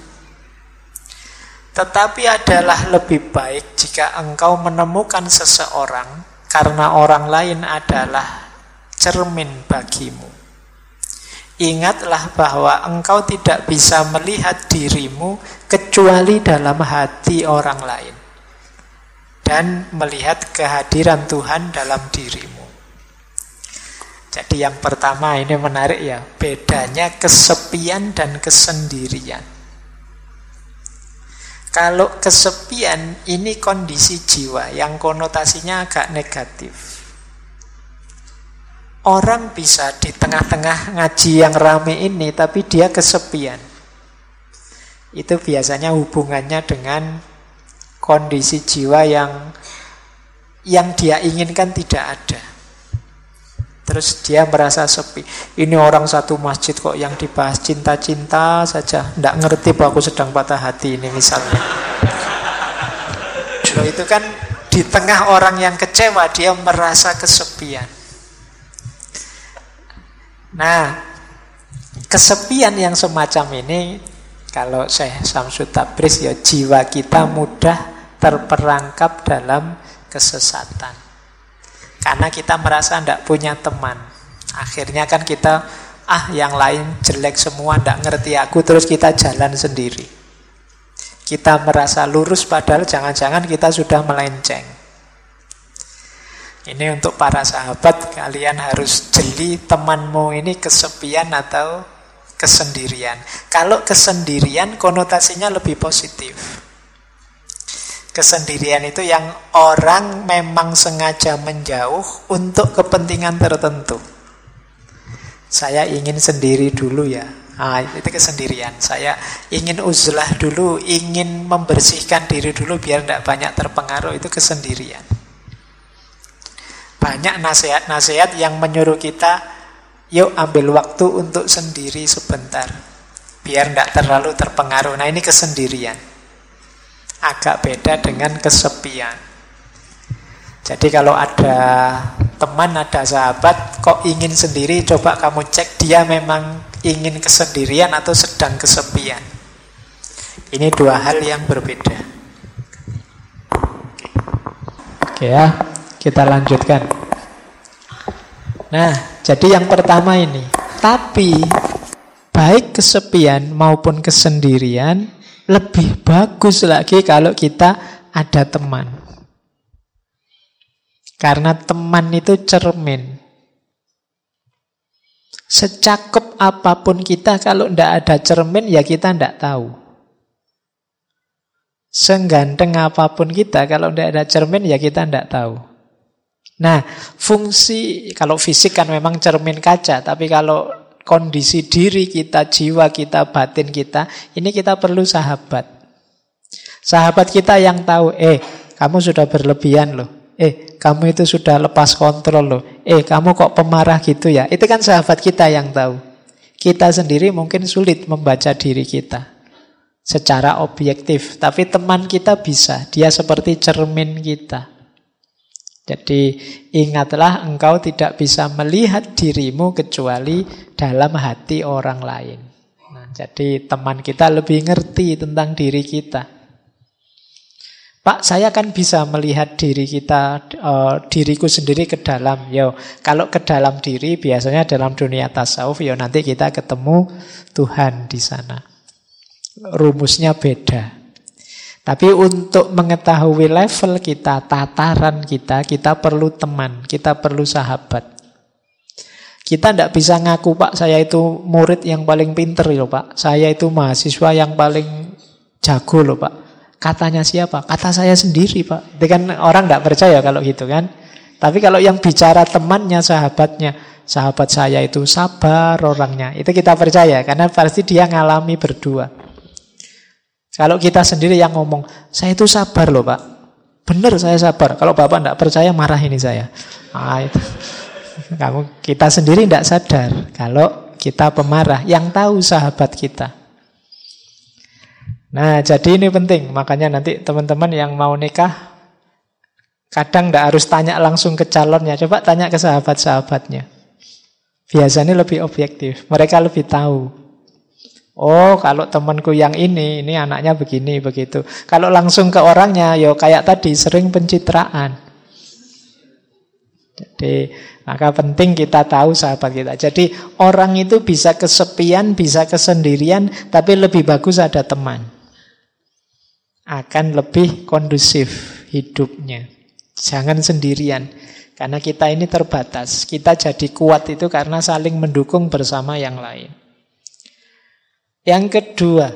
Tetapi adalah lebih baik jika engkau menemukan seseorang, karena orang lain adalah cermin bagimu. Ingatlah bahwa engkau tidak bisa melihat dirimu kecuali dalam hati orang lain, dan melihat kehadiran Tuhan dalam dirimu. Jadi yang pertama ini menarik ya, bedanya kesepian dan kesendirian. Kalau kesepian ini kondisi jiwa yang konotasinya agak negatif. Orang bisa di tengah-tengah ngaji yang rame ini, tapi dia kesepian. Itu biasanya hubungannya dengan kondisi jiwa yang dia inginkan tidak ada. Terus dia merasa sepi. Ini orang satu masjid kok yang dibahas cinta-cinta saja. Tidak ngerti bahwa aku sedang patah hati ini misalnya. Itu kan di tengah orang yang kecewa, dia merasa kesepian. Nah, kesepian yang semacam ini, kalau Syekh Syamsuddin Tabrizi ya, jiwa kita mudah terperangkap dalam kesesatan. Karena kita merasa tidak punya teman. Akhirnya kan kita, yang lain jelek semua, tidak ngerti aku, terus kita jalan sendiri. Kita merasa lurus padahal jangan-jangan kita sudah melenceng. Ini untuk para sahabat, kalian harus jeli temanmu ini kesepian atau kesendirian. Kalau kesendirian konotasinya lebih positif. Kesendirian itu yang orang memang sengaja menjauh untuk kepentingan tertentu. Saya ingin sendiri dulu ya. Itu kesendirian. Saya ingin uzlah dulu, ingin membersihkan diri dulu biar tidak banyak terpengaruh. Itu kesendirian. Banyak nasihat-nasihat yang menyuruh kita, yuk ambil waktu untuk sendiri sebentar, biar tidak terlalu terpengaruh. Nah, ini kesendirian. Agak beda dengan kesepian. Jadi kalau ada teman, ada sahabat kok ingin sendiri, coba kamu cek dia memang ingin kesendirian atau sedang kesepian. Ini dua hal yang berbeda. Oke ya, kita lanjutkan. Nah, jadi yang pertama ini. Tapi baik kesepian maupun kesendirian lebih bagus lagi kalau kita ada teman. Karena teman itu cermin. Secakep apapun kita, kalau tidak ada cermin ya kita tidak tahu. Seganteng apapun kita, kalau tidak ada cermin ya kita tidak tahu. Nah, fungsi, kalau fisik kan memang cermin kaca, tapi kalau kondisi diri kita, jiwa kita, batin kita, ini kita perlu sahabat. Sahabat kita yang tahu, kamu sudah berlebihan loh. Kamu itu sudah lepas kontrol loh. Kamu kok pemarah gitu ya. Itu kan sahabat kita yang tahu. Kita sendiri mungkin sulit membaca diri kita secara objektif, tapi teman kita bisa. Dia seperti cermin kita. Jadi ingatlah, engkau tidak bisa melihat dirimu kecuali dalam hati orang lain. Nah, jadi teman kita lebih ngerti tentang diri kita. Pak, saya kan bisa melihat diri kita, diriku sendiri ke dalam. Kalau ke dalam diri biasanya dalam dunia tasawuf, nanti kita ketemu Tuhan di sana. Rumusnya beda. Tapi untuk mengetahui level kita, tataran kita perlu teman, kita perlu sahabat. Kita tidak bisa ngaku, Pak, saya itu murid yang paling pinter loh, Pak. Saya itu mahasiswa yang paling jago loh, Pak. Katanya siapa? Kata saya sendiri, Pak. Itu kan orang tidak percaya kalau gitu kan. Tapi kalau yang bicara temannya, sahabatnya, sahabat saya itu sabar orangnya, itu kita percaya, karena pasti dia ngalami berdua. Kalau kita sendiri yang ngomong, saya itu sabar loh Pak, benar saya sabar. Kalau Bapak tidak percaya, marah ini saya. Itu. Kita sendiri tidak sadar kalau kita pemarah. Yang tahu sahabat kita. Nah, jadi ini penting. Makanya nanti teman-teman yang mau nikah, kadang tidak harus tanya langsung ke calonnya. Coba tanya ke sahabat-sahabatnya. Biasanya lebih objektif. Mereka lebih tahu. Oh, kalau temanku yang ini anaknya begini, begitu. Kalau langsung ke orangnya, kayak tadi, sering pencitraan. Jadi, maka penting kita tahu sahabat kita. Jadi, orang itu bisa kesepian, bisa kesendirian, tapi lebih bagus ada teman. Akan lebih kondusif hidupnya. Jangan sendirian. Karena kita ini terbatas. Kita jadi kuat itu karena saling mendukung bersama yang lain. Yang kedua,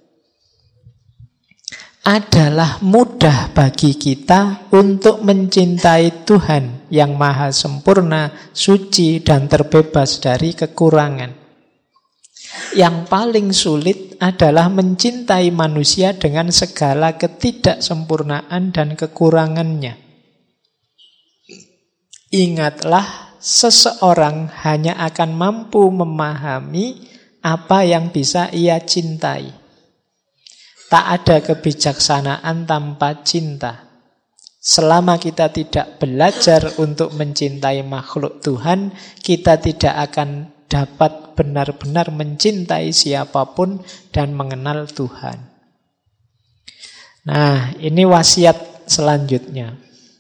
adalah mudah bagi kita untuk mencintai Tuhan yang maha sempurna, suci, dan terbebas dari kekurangan. Yang paling sulit adalah mencintai manusia dengan segala ketidaksempurnaan dan kekurangannya. Ingatlah, seseorang hanya akan mampu memahami apa yang bisa ia cintai. Tak ada kebijaksanaan tanpa cinta. Selama kita tidak belajar untuk mencintai makhluk Tuhan, kita tidak akan dapat benar-benar mencintai siapapun dan mengenal Tuhan. Nah, ini wasiat selanjutnya.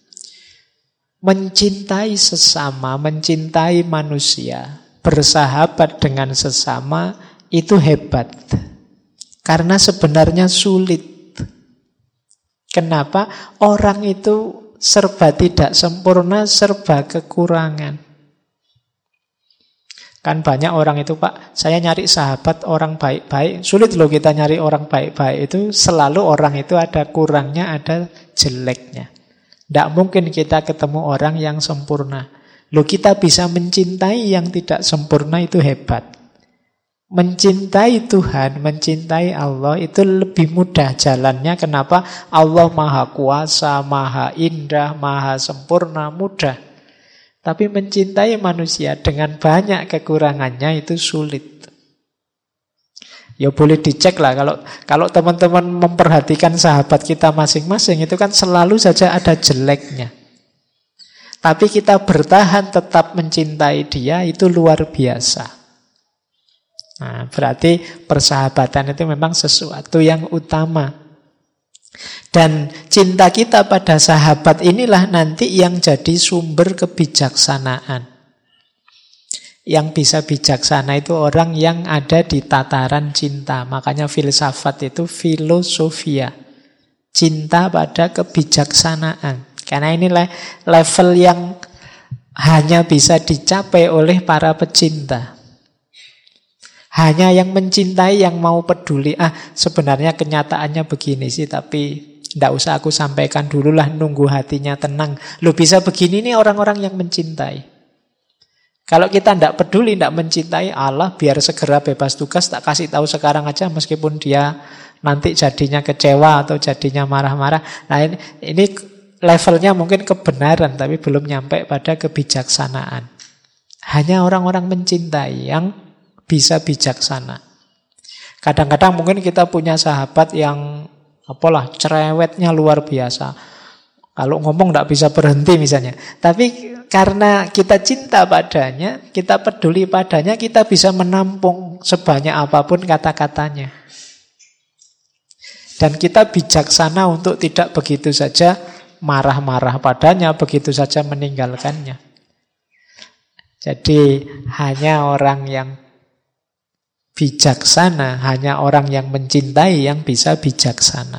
Mencintai sesama, mencintai manusia, bersahabat dengan sesama itu hebat. Karena sebenarnya sulit. Kenapa? Orang itu serba tidak sempurna, serba kekurangan. Kan banyak orang itu, Pak, saya nyari sahabat orang baik-baik. Sulit loh kita nyari orang baik-baik itu. Selalu orang itu ada kurangnya, ada jeleknya. Tidak mungkin kita ketemu orang yang sempurna. Loh, kita bisa mencintai yang tidak sempurna, itu hebat. Mencintai Tuhan, mencintai Allah itu lebih mudah jalannya. Kenapa? Allah Maha Kuasa, Maha Indah, Maha Sempurna, mudah. Tapi mencintai manusia dengan banyak kekurangannya itu sulit. Ya boleh dicek lah, kalau teman-teman memperhatikan sahabat kita masing-masing, itu kan selalu saja ada jeleknya. Tapi kita bertahan tetap mencintai dia, itu luar biasa. Nah, berarti persahabatan itu memang sesuatu yang utama. Dan cinta kita pada sahabat inilah nanti yang jadi sumber kebijaksanaan. Yang bisa bijaksana itu orang yang ada di tataran cinta. Makanya filsafat itu filosofia. Cinta pada kebijaksanaan. Karena ini level yang hanya bisa dicapai oleh para pecinta. Hanya yang mencintai, yang mau peduli. Sebenarnya kenyataannya begini sih, tapi tidak usah aku sampaikan dulu lah, nunggu hatinya tenang. Loh, bisa begini nih orang-orang yang mencintai. Kalau kita tidak peduli, tidak mencintai Allah, biar segera bebas tugas, tak kasih tahu sekarang aja, meskipun dia nanti jadinya kecewa atau jadinya marah-marah. Nah, ini levelnya mungkin kebenaran, tapi belum nyampe pada kebijaksanaan. Hanya orang-orang mencintai yang bisa bijaksana. Kadang-kadang mungkin kita punya sahabat yang cerewetnya luar biasa. Kalau ngomong tidak bisa berhenti misalnya. Tapi karena kita cinta padanya, kita peduli padanya, kita bisa menampung sebanyak apapun kata-katanya. Dan kita bijaksana untuk tidak begitu saja marah-marah padanya, begitu saja meninggalkannya. Jadi hanya orang yang bijaksana, hanya orang yang mencintai yang bisa bijaksana.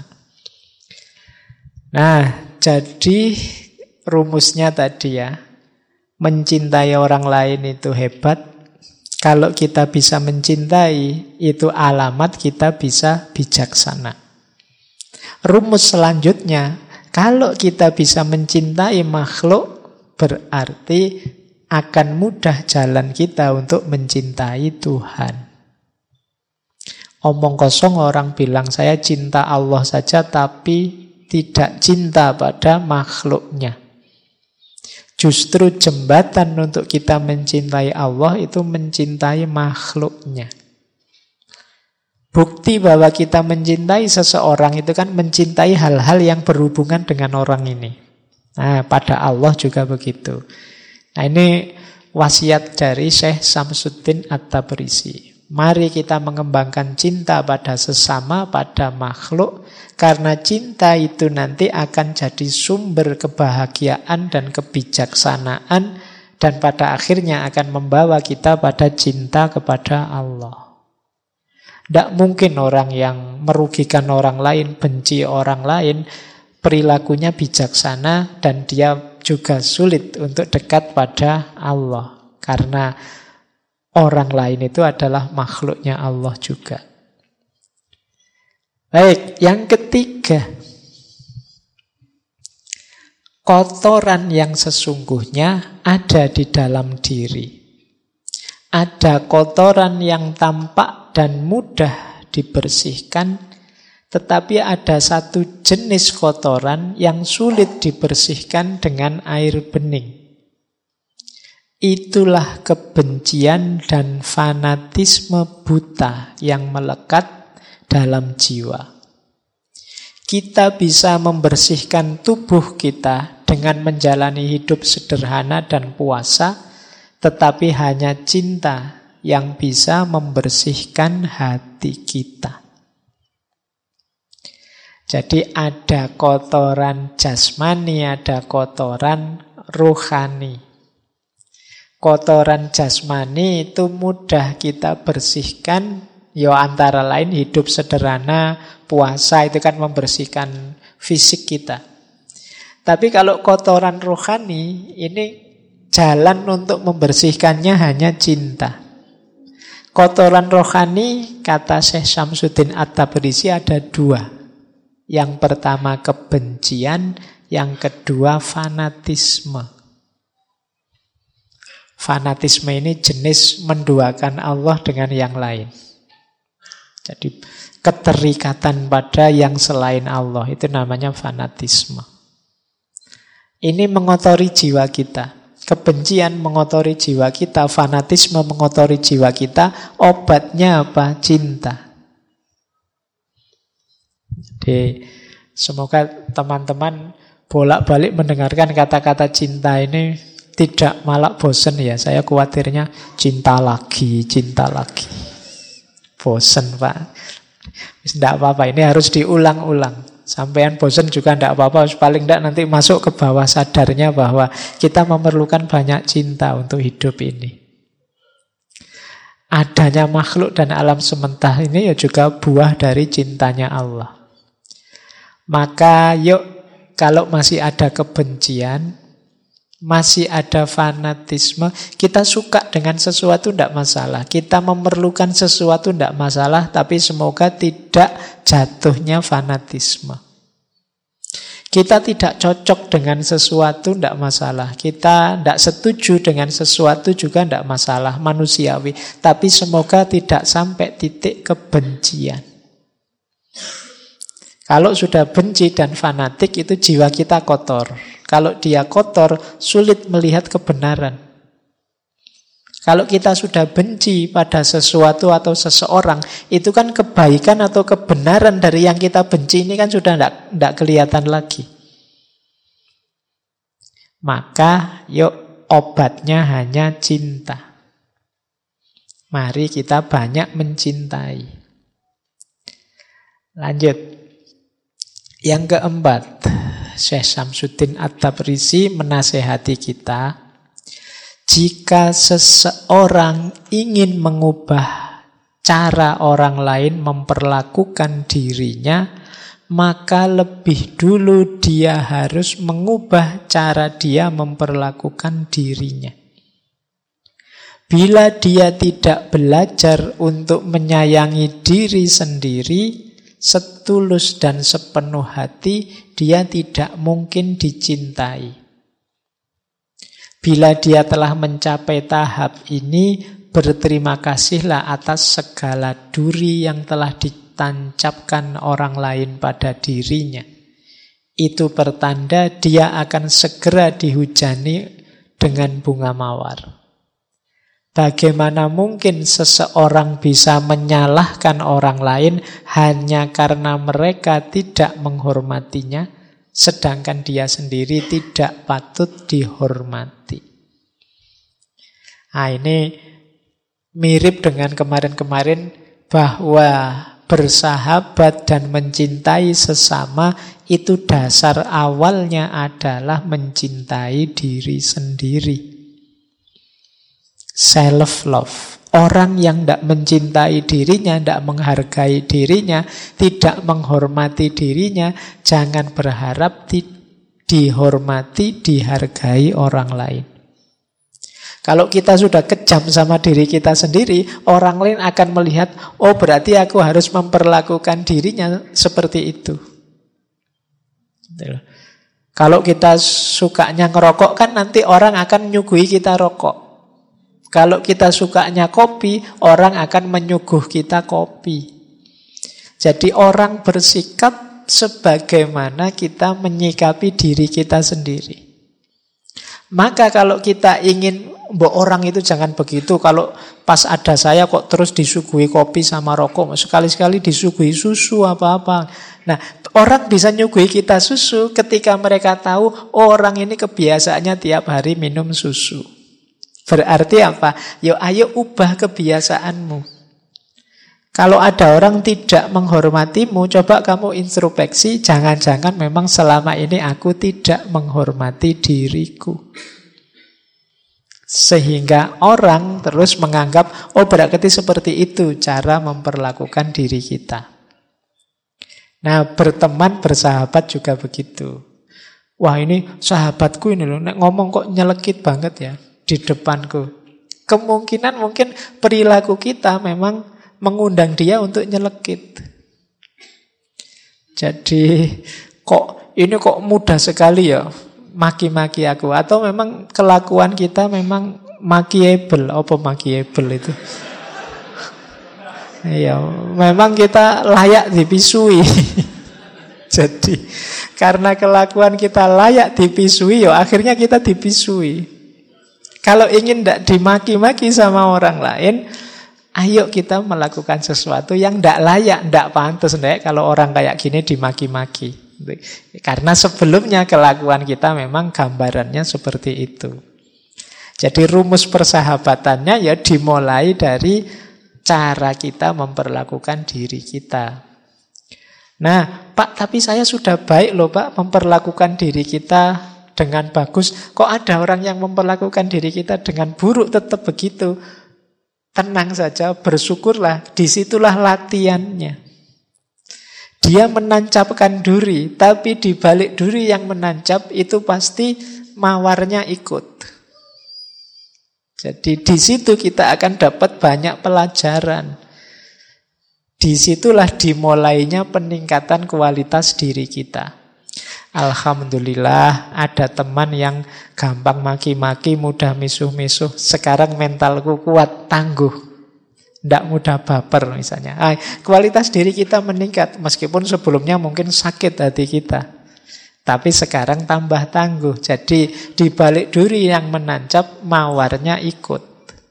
Nah, jadi rumusnya tadi ya, mencintai orang lain itu hebat. Kalau kita bisa mencintai, itu alamat kita bisa bijaksana. Rumus selanjutnya, kalau kita bisa mencintai makhluk, berarti akan mudah jalan kita untuk mencintai Tuhan. Omong kosong orang bilang saya cinta Allah saja tapi tidak cinta pada makhluknya. Justru jembatan untuk kita mencintai Allah itu mencintai makhluknya. Bukti bahwa kita mencintai seseorang itu kan mencintai hal-hal yang berhubungan dengan orang ini. Nah, pada Allah juga begitu. Nah, ini wasiat dari Syekh Samsuddin At-Tabrisi. Mari kita mengembangkan cinta pada sesama, pada makhluk. Karena cinta itu nanti akan jadi sumber kebahagiaan dan kebijaksanaan. Dan pada akhirnya akan membawa kita pada cinta kepada Allah. Tidak mungkin orang yang merugikan orang lain, benci orang lain, perilakunya bijaksana dan dia juga sulit untuk dekat pada Allah. Karena orang lain itu adalah makhluknya Allah juga. Baik, yang ketiga. Kotoran yang sesungguhnya ada di dalam diri. Ada kotoran yang tampak dan mudah dibersihkan, tetapi ada satu jenis kotoran yang sulit dibersihkan dengan air bening. Itulah kebencian dan fanatisme buta yang melekat dalam jiwa. Kita bisa membersihkan tubuh kita dengan menjalani hidup sederhana dan puasa, tetapi hanya cinta yang bisa membersihkan hati kita. Jadi ada kotoran jasmani, ada kotoran rohani. Kotoran jasmani itu mudah kita bersihkan, ya antara lain hidup sederhana, puasa itu kan membersihkan fisik kita. Tapi kalau kotoran rohani, ini jalan untuk membersihkannya hanya cinta. Kotoran rohani, kata Syekh Syamsuddin At-Tabrisi, ada dua. Yang pertama kebencian, yang kedua fanatisme. Fanatisme ini jenis menduakan Allah dengan yang lain. Jadi keterikatan pada yang selain Allah, itu namanya fanatisme. Ini mengotori jiwa kita. Kebencian mengotori jiwa kita, fanatisme mengotori jiwa kita. Obatnya apa? Cinta. Jadi semoga teman-teman bolak-balik mendengarkan kata-kata cinta ini tidak malah bosen ya. Saya khawatirnya cinta lagi. Bosen, Pak. Tidak apa-apa, ini harus diulang-ulang. Sampean bosen juga tidak apa-apa. Paling tidak nanti masuk ke bawah sadarnya bahwa kita memerlukan banyak cinta untuk hidup ini. Adanya makhluk dan alam semesta ini ya juga buah dari cintanya Allah. Maka yuk, kalau masih ada kebencian, masih ada fanatisme, kita suka dengan sesuatu tidak masalah, kita memerlukan sesuatu tidak masalah, tapi semoga tidak jatuhnya fanatisme. Kita tidak cocok dengan sesuatu tidak masalah, kita tidak setuju dengan sesuatu juga tidak masalah, manusiawi, tapi semoga tidak sampai titik kebencian. Kalau sudah benci dan fanatik, itu jiwa kita kotor. Kalau dia kotor, sulit melihat kebenaran. Kalau kita sudah benci pada sesuatu atau seseorang, itu kan kebaikan atau kebenaran dari yang kita benci ini kan sudah tidak kelihatan lagi. Maka yuk, obatnya hanya cinta. Mari kita banyak mencintai. Lanjut. Yang keempat, Syekh Syamsuddin At-Tabrisi menasehati kita, jika seseorang ingin mengubah cara orang lain memperlakukan dirinya, maka lebih dulu dia harus mengubah cara dia memperlakukan dirinya. Bila dia tidak belajar untuk menyayangi diri sendiri, setulus dan sepenuh hati, dia tidak mungkin dicintai. Bila dia telah mencapai tahap ini, berterima kasihlah atas segala duri yang telah ditancapkan orang lain pada dirinya. Itu pertanda dia akan segera dihujani dengan bunga mawar. Bagaimana mungkin seseorang bisa menyalahkan orang lain hanya karena mereka tidak menghormatinya, sedangkan dia sendiri tidak patut dihormati. Nah, ini mirip dengan kemarin-kemarin bahwa bersahabat dan mencintai sesama itu dasar awalnya adalah mencintai diri sendiri. Self-love. Orang yang tidak mencintai dirinya, tidak menghargai dirinya, tidak menghormati dirinya, jangan berharap dihormati, dihargai orang lain. Kalau kita sudah kejam sama diri kita sendiri, orang lain akan melihat, oh berarti aku harus memperlakukan dirinya seperti itu. Kalau kita sukanya ngerokok kan nanti orang akan nyuguhi kita rokok. Kalau kita sukanya kopi, orang akan menyuguh kita kopi. Jadi orang bersikap sebagaimana kita menyikapi diri kita sendiri. Maka kalau kita ingin, orang itu jangan begitu, kalau pas ada saya kok terus disuguhi kopi sama rokok, sekali-sekali disuguhi susu apa-apa. Nah, orang bisa nyuguhi kita susu ketika mereka tahu, orang ini kebiasaannya tiap hari minum susu. Berarti apa? Ayo ubah kebiasaanmu. Kalau ada orang tidak menghormatimu, coba kamu introspeksi, jangan-jangan memang selama ini aku tidak menghormati diriku. Sehingga orang terus menganggap, oh berarti seperti itu cara memperlakukan diri kita. Nah, berteman, bersahabat juga begitu. Wah, ini sahabatku ini loh, nek ngomong kok nyelekit banget ya di depanku. Kemungkinan mungkin perilaku kita memang mengundang dia untuk nyelekit. Jadi ini kok mudah sekali ya maki-maki aku. Atau memang kelakuan kita memang makiable. Apa makiable itu? Iya, memang kita layak dipisui. Jadi karena kelakuan kita layak dipisui, ya akhirnya kita dipisui. Kalau ingin tidak dimaki-maki sama orang lain, ayo kita melakukan sesuatu yang tidak layak, tidak pantas. Kalau orang kayak gini dimaki-maki. Karena sebelumnya kelakuan kita memang gambarannya seperti itu. Jadi rumus persahabatannya ya dimulai dari cara kita memperlakukan diri kita. Nah, Pak, tapi saya sudah baik loh Pak memperlakukan diri kita dengan bagus. Kok ada orang yang memperlakukan diri kita dengan buruk tetap begitu? Tenang saja, bersyukurlah. Disitulah latihannya. Dia menancapkan duri, tapi di balik duri yang menancap itu pasti mawarnya ikut. Jadi di situ kita akan dapat banyak pelajaran. Disitulah dimulainya peningkatan kualitas diri kita. Alhamdulillah ada teman yang gampang maki-maki, mudah misuh-misuh. Sekarang mentalku kuat, tangguh, tidak mudah baper misalnya. Kualitas diri kita meningkat, meskipun sebelumnya mungkin sakit hati kita. Tapi sekarang tambah tangguh. Jadi di balik duri yang menancap, mawarnya ikut.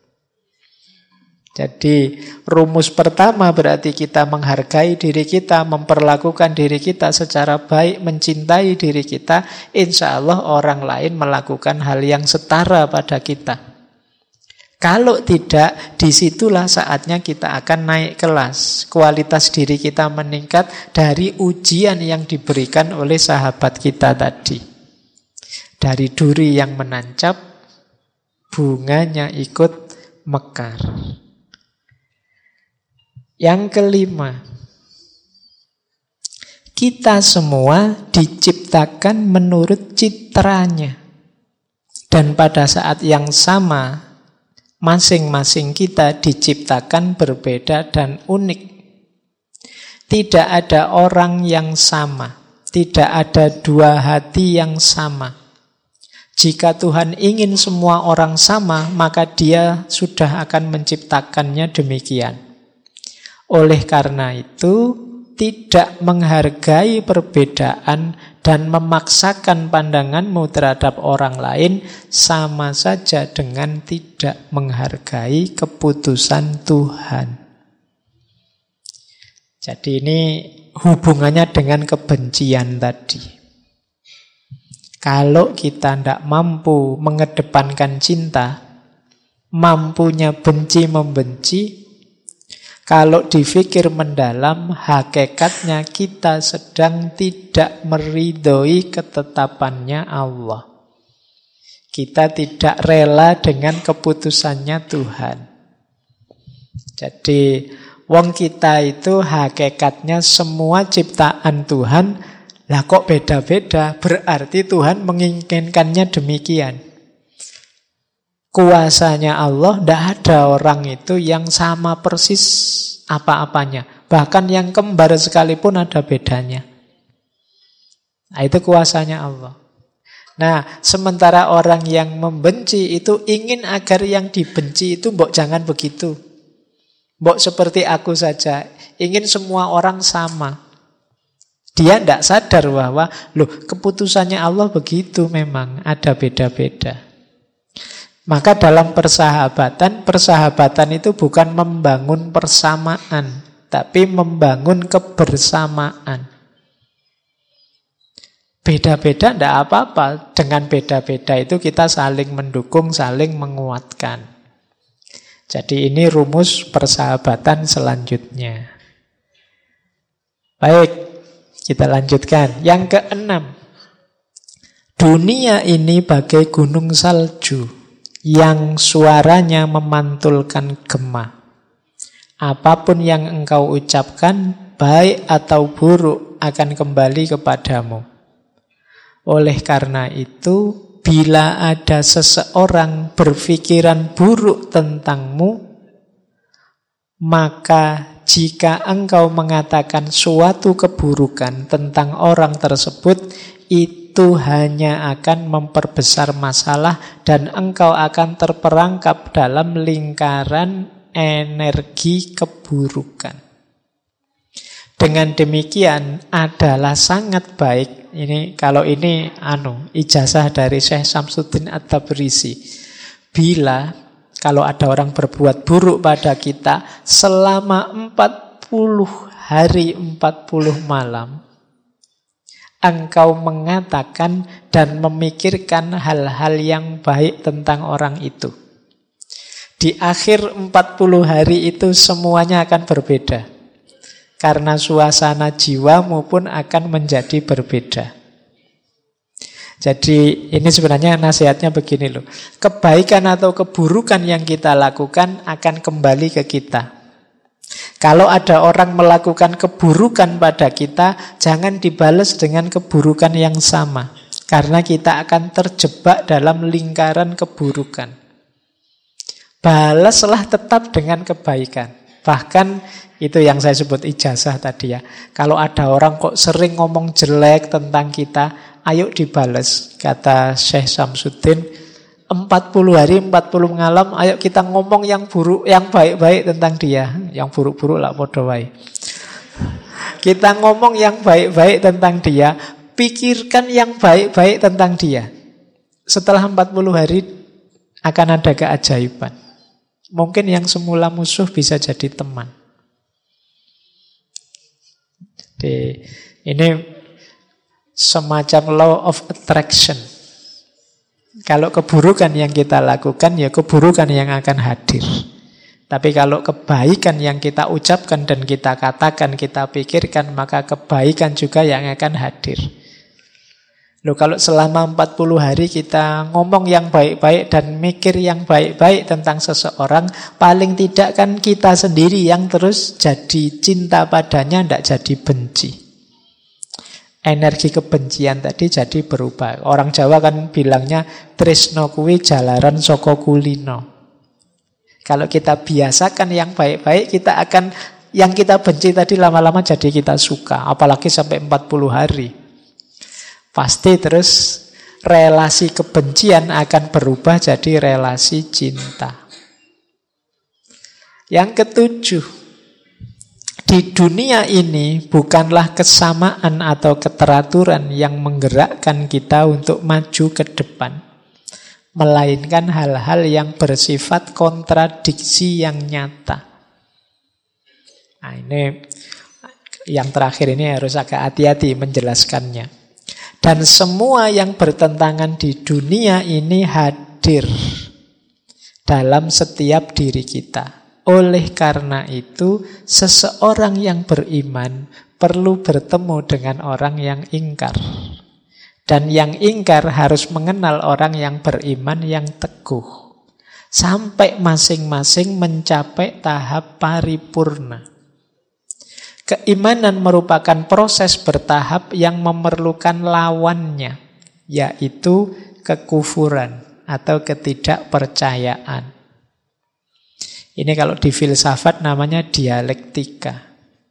Jadi rumus pertama berarti kita menghargai diri kita, memperlakukan diri kita secara baik, mencintai diri kita. Insya Allah orang lain melakukan hal yang setara pada kita. Kalau tidak, disitulah saatnya kita akan naik kelas. Kualitas diri kita meningkat dari ujian yang diberikan oleh sahabat kita tadi. Dari duri yang menancap, bunganya ikut mekar. Yang kelima, kita semua diciptakan menurut citranya. Dan pada saat yang sama, masing-masing kita diciptakan berbeda dan unik. Tidak ada orang yang sama. Tidak ada dua hati yang sama. Jika Tuhan ingin semua orang sama, maka Dia sudah akan menciptakannya demikian. Oleh karena itu, tidak menghargai perbedaan dan memaksakan pandanganmu terhadap orang lain sama saja dengan tidak menghargai keputusan Tuhan. Jadi ini hubungannya dengan kebencian tadi. Kalau kita tidak mampu mengedepankan cinta, mampunya benci membenci, kalau dipikir mendalam, hakikatnya kita sedang tidak meridhoi ketetapannya Allah. Kita tidak rela dengan keputusannya Tuhan. Jadi, wong kita itu hakikatnya semua ciptaan Tuhan. Lah kok beda-beda? Berarti Tuhan menginginkannya demikian. Kuasanya Allah, tidak ada orang itu yang sama persis apa-apanya. Bahkan yang kembar sekalipun ada bedanya. Nah, itu kuasanya Allah. Nah, sementara orang yang membenci itu ingin agar yang dibenci itu mbok jangan begitu. Mbok seperti aku saja. Ingin semua orang sama. Dia tidak sadar bahwa keputusannya Allah begitu memang. Ada beda-beda. Maka dalam persahabatan itu bukan membangun persamaan, tapi membangun kebersamaan. Beda-beda tidak apa-apa. Dengan beda-beda itu kita saling mendukung, saling menguatkan. Jadi ini rumus persahabatan selanjutnya. Baik, kita lanjutkan. Yang keenam, dunia ini bagai gunung salju yang suaranya memantulkan gema. Apapun yang engkau ucapkan, baik atau buruk, akan kembali kepadamu. Oleh karena itu, bila ada seseorang berpikiran buruk tentangmu, maka jika engkau mengatakan suatu keburukan tentang orang tersebut, itu hanya akan memperbesar masalah dan engkau akan terperangkap dalam lingkaran energi keburukan. Dengan demikian adalah sangat baik. Ini kalau ini ijazah dari Syekh Syamsuddin At-Tabrisi. Bila kalau ada orang berbuat buruk pada kita selama 40 hari 40 malam, engkau mengatakan dan memikirkan hal-hal yang baik tentang orang itu. Di akhir 40 hari itu semuanya akan berbeda. Karena suasana jiwamu pun akan menjadi berbeda. Jadi ini sebenarnya nasihatnya begini loh. Kebaikan atau keburukan yang kita lakukan akan kembali ke kita. Kalau ada orang melakukan keburukan pada kita, jangan dibalas dengan keburukan yang sama. Karena kita akan terjebak dalam lingkaran keburukan. Balaslah tetap dengan kebaikan. Bahkan itu yang saya sebut ijazah tadi ya. Kalau ada orang kok sering ngomong jelek tentang kita, ayo dibales. Kata Syekh Syamsuddin, 40 hari 40 malam, ayo kita ngomong yang buruk, yang baik-baik tentang dia. Yang buruk-buruk lah podo wae. Kita ngomong yang baik-baik tentang dia, pikirkan yang baik-baik tentang dia. Setelah 40 hari akan ada keajaiban. Mungkin yang semula musuh bisa jadi teman. Ini semacam law of attraction. Kalau keburukan yang kita lakukan, ya keburukan yang akan hadir. Tapi kalau kebaikan yang kita ucapkan dan kita katakan, kita pikirkan, maka kebaikan juga yang akan hadir. Loh, kalau selama 40 hari kita ngomong yang baik-baik dan mikir yang baik-baik tentang seseorang, paling tidak kan kita sendiri yang terus jadi cinta padanya, tidak jadi benci. Energi kebencian tadi jadi berubah. Orang Jawa kan bilangnya tresno kuwi jalaran saka kulino. Kalau kita biasakan yang baik-baik, kita akan yang kita benci tadi lama-lama jadi kita suka. Apalagi sampai 40 hari. Pasti terus relasi kebencian akan berubah jadi relasi cinta. Yang ketujuh, di dunia ini bukanlah kesamaan atau keteraturan yang menggerakkan kita untuk maju ke depan, melainkan hal-hal yang bersifat kontradiksi yang nyata. Nah, ini yang terakhir ini harus agak hati-hati menjelaskannya. Dan semua yang bertentangan di dunia ini hadir dalam setiap diri kita. Oleh karena itu, seseorang yang beriman perlu bertemu dengan orang yang ingkar. Dan yang ingkar harus mengenal orang yang beriman yang teguh. Sampai masing-masing mencapai tahap paripurna. Keimanan merupakan proses bertahap yang memerlukan lawannya, yaitu kekufuran atau ketidakpercayaan. Ini kalau di filsafat namanya dialektika.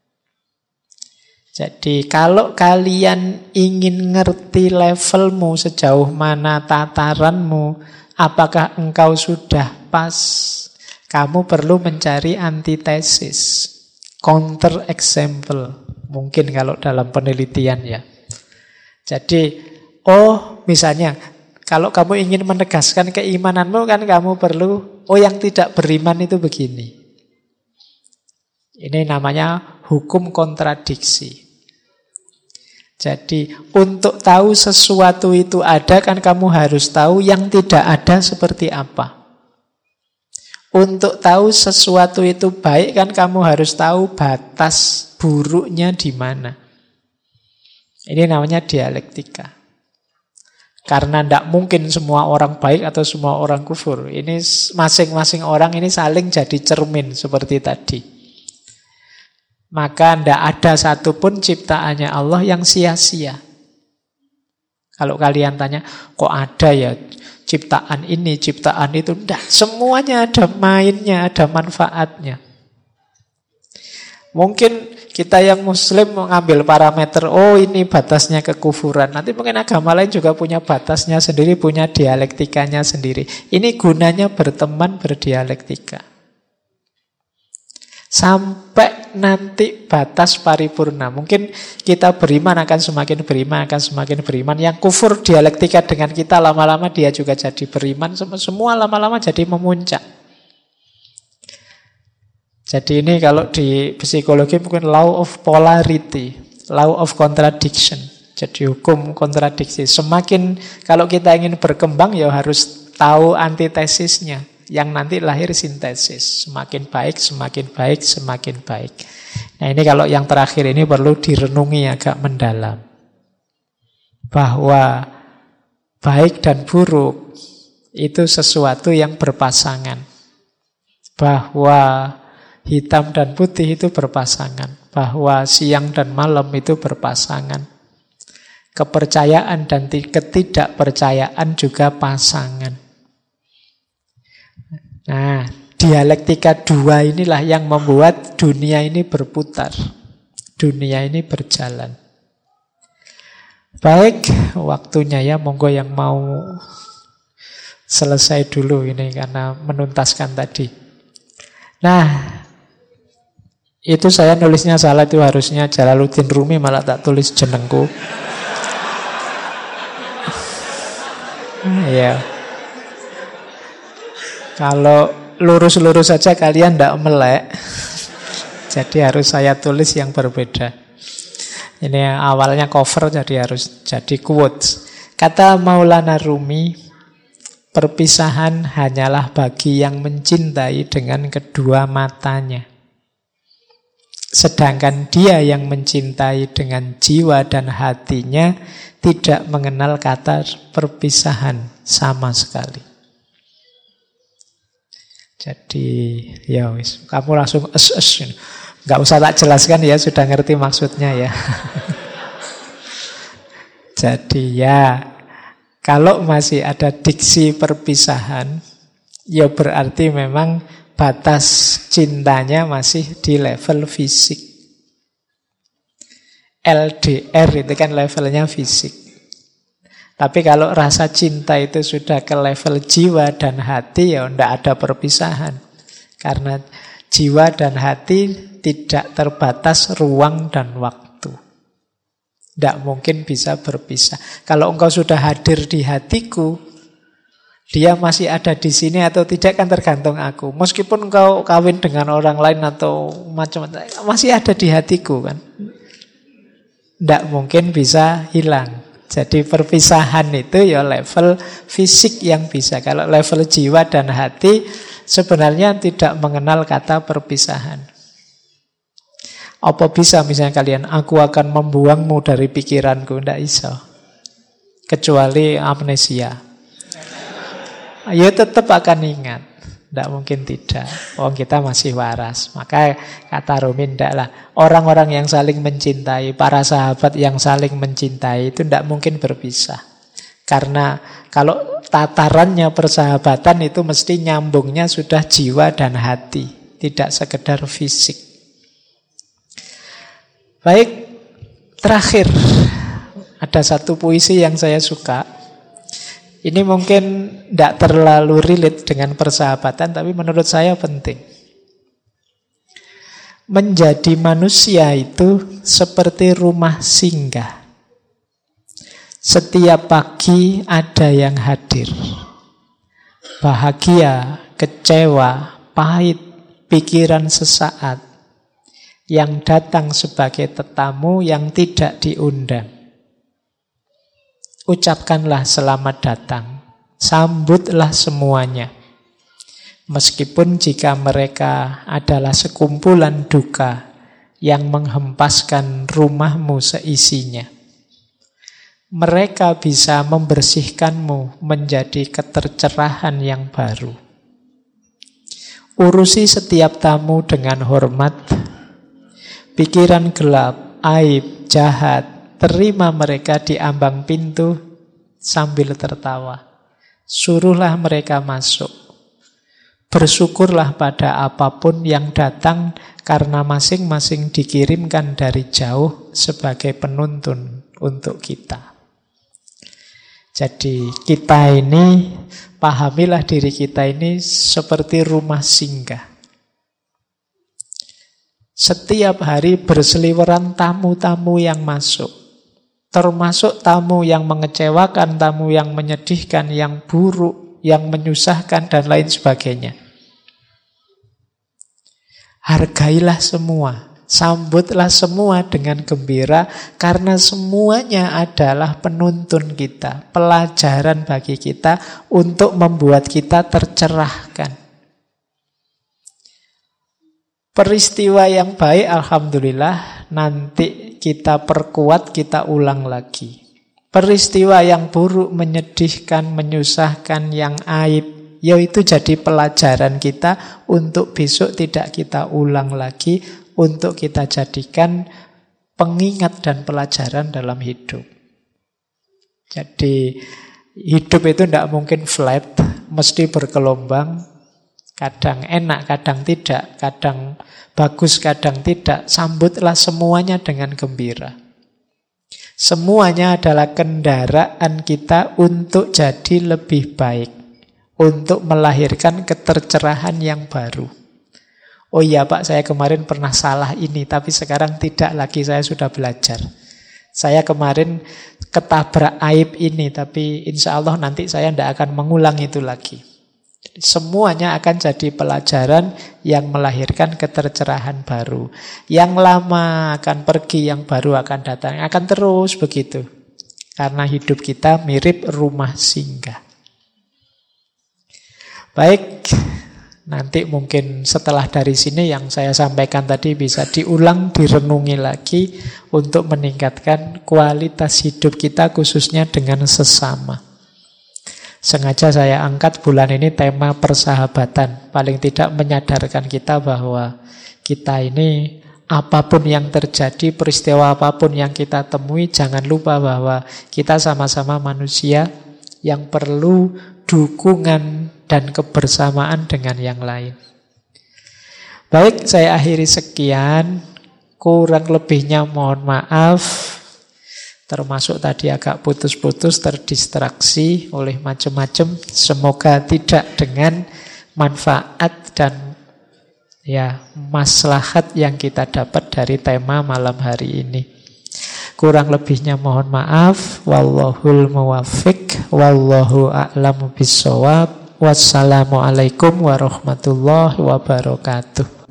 Jadi kalau kalian ingin ngerti levelmu sejauh mana tataranmu, apakah engkau sudah pas, kamu perlu mencari antitesis. Counter example, mungkin kalau dalam penelitian ya. Jadi, misalnya, kalau kamu ingin menegaskan keimananmu kan kamu perlu, yang tidak beriman itu begini. Ini namanya hukum kontradiksi. Jadi, untuk tahu sesuatu itu ada kan kamu harus tahu yang tidak ada seperti apa. Untuk tahu sesuatu itu baik kan kamu harus tahu batas buruknya di mana. Ini namanya dialektika. Karena tidak mungkin semua orang baik atau semua orang kufur. Ini masing-masing orang ini saling jadi cermin seperti tadi. Maka tidak ada satupun ciptaannya Allah yang sia-sia. Kalau kalian tanya, kok ada ya ciptaan ini, ciptaan itu? Tidak, semuanya ada mainnya, ada manfaatnya. Mungkin kita yang muslim mengambil parameter, oh ini batasnya kekufuran. Nanti mungkin agama lain juga punya batasnya sendiri, punya dialektikanya sendiri. Ini gunanya berteman, berdialektika. Sampai nanti batas paripurna. Mungkin kita beriman akan semakin beriman, akan semakin beriman. Yang kufur dialektika dengan kita, lama-lama dia juga jadi beriman. Semua lama-lama jadi memuncak. Jadi ini kalau di psikologi mungkin law of polarity, law of contradiction. Jadi hukum kontradiksi. Semakin kalau kita ingin berkembang ya harus tahu antitesisnya. Yang nanti lahir sintesis. Semakin baik, semakin baik, semakin baik. Nah ini kalau yang terakhir ini perlu direnungi agak mendalam. Bahwa baik dan buruk itu sesuatu yang berpasangan. Bahwa hitam dan putih itu berpasangan. Bahwa siang dan malam itu berpasangan. Kepercayaan dan ketidakpercayaan juga pasangan. Nah, dialektika dua inilah yang membuat dunia ini berputar. Dunia ini berjalan. Baik, waktunya ya. Monggo yang mau selesai dulu ini karena menuntaskan tadi. Nah, itu saya nulisnya salah, itu harusnya Jalaluddin Rumi, malah tak tulis jenengku. Ya. Kalau lurus-lurus saja kalian tidak melek. Jadi harus saya tulis yang berbeda. Ini awalnya cover jadi harus jadi quotes. Kata Maulana Rumi, perpisahan hanyalah bagi yang mencintai dengan kedua matanya. Sedangkan dia yang mencintai dengan jiwa dan hatinya tidak mengenal kata perpisahan sama sekali. Jadi ya wis, kamu langsung nggak usah tak jelaskan ya, sudah ngerti maksudnya ya. Jadi ya, kalau masih ada diksi perpisahan, ya berarti memang batas cintanya masih di level fisik. LDR itu kan levelnya fisik. Tapi kalau rasa cinta itu sudah ke level jiwa dan hati, ya tidak ada perpisahan. Karena jiwa dan hati tidak terbatas ruang dan waktu. Tidak mungkin bisa berpisah. Kalau engkau sudah hadir di hatiku, dia masih ada di sini atau tidak kan tergantung aku. Meskipun engkau kawin dengan orang lain atau macam-macam, masih ada di hatiku kan. Tidak mungkin bisa hilang. Jadi perpisahan itu ya level fisik yang bisa. Kalau level jiwa dan hati sebenarnya tidak mengenal kata perpisahan. Apa bisa misalnya kalian, aku akan membuangmu dari pikiranku? Tidak bisa. Kecuali amnesia. Ya tetap akan ingat. Tidak mungkin tidak. Kita masih waras. Maka kata Rumi, tidaklah. Orang-orang yang saling mencintai, para sahabat yang saling mencintai itu tidak mungkin berpisah. Karena kalau tatarannya persahabatan itu mesti nyambungnya sudah jiwa dan hati. Tidak sekedar fisik. Baik, terakhir. Ada satu puisi yang saya suka. Ini mungkin tidak terlalu relate dengan persahabatan, tapi menurut saya penting. Menjadi manusia itu seperti rumah singgah. Setiap pagi ada yang hadir. Bahagia, kecewa, pahit, pikiran sesaat. Yang datang sebagai tetamu yang tidak diundang. Ucapkanlah selamat datang, sambutlah semuanya. Meskipun jika mereka adalah sekumpulan duka yang menghempaskan rumahmu seisinya. Mereka bisa membersihkanmu menjadi ketercerahan yang baru. Urusi setiap tamu dengan hormat. Pikiran gelap, aib, jahat, terima mereka di ambang pintu, sambil tertawa. Suruhlah mereka masuk. Bersyukurlah pada apapun yang datang, karena masing-masing dikirimkan dari jauh sebagai penuntun untuk kita. Jadi kita ini, pahamilah diri kita ini seperti rumah singgah. Setiap hari berseliweran tamu-tamu yang masuk. Termasuk tamu yang mengecewakan, tamu yang menyedihkan, yang buruk, yang menyusahkan, dan lain sebagainya. Hargailah semua, sambutlah semua dengan gembira, karena semuanya adalah penuntun kita, pelajaran bagi kita untuk membuat kita tercerahkan. Peristiwa yang baik, alhamdulillah, nanti kita perkuat, kita ulang lagi. Peristiwa yang buruk, menyedihkan, menyusahkan, yang aib, yaitu jadi pelajaran kita untuk besok tidak kita ulang lagi, untuk kita jadikan pengingat dan pelajaran dalam hidup. Jadi hidup itu tidak mungkin flat, mesti bergelombang. Kadang enak, kadang tidak, kadang bagus, kadang tidak. Sambutlah semuanya dengan gembira. Semuanya adalah kendaraan kita untuk jadi lebih baik, untuk melahirkan ketercerahan yang baru. Oh iya Pak, saya kemarin pernah salah ini, tapi sekarang tidak lagi, saya sudah belajar. Saya kemarin ketabrak aib ini, tapi insya Allah nanti saya tidak akan mengulang itu lagi. Semuanya akan jadi pelajaran yang melahirkan ketercerahan baru. Yang lama akan pergi, yang baru akan datang. Akan terus begitu. Karena hidup kita mirip rumah singgah. Baik, nanti mungkin setelah dari sini yang saya sampaikan tadi bisa diulang, direnungi lagi untuk meningkatkan kualitas hidup kita khususnya dengan sesama. Sengaja saya angkat bulan ini tema persahabatan. Paling tidak menyadarkan kita bahwa kita ini apapun yang terjadi, peristiwa apapun yang kita temui, jangan lupa bahwa kita sama-sama manusia yang perlu dukungan dan kebersamaan dengan yang lain. Baik, saya akhiri sekian. Kurang lebihnya mohon maaf. Termasuk tadi agak putus-putus, terdistraksi oleh macam-macam. Semoga tidak dengan manfaat dan maslahat yang kita dapat dari tema malam hari ini. Kurang lebihnya mohon maaf. Wallahul muwaffiq, wallahu a'lamu bissawab. Wassalamualaikum warahmatullahi wabarakatuh.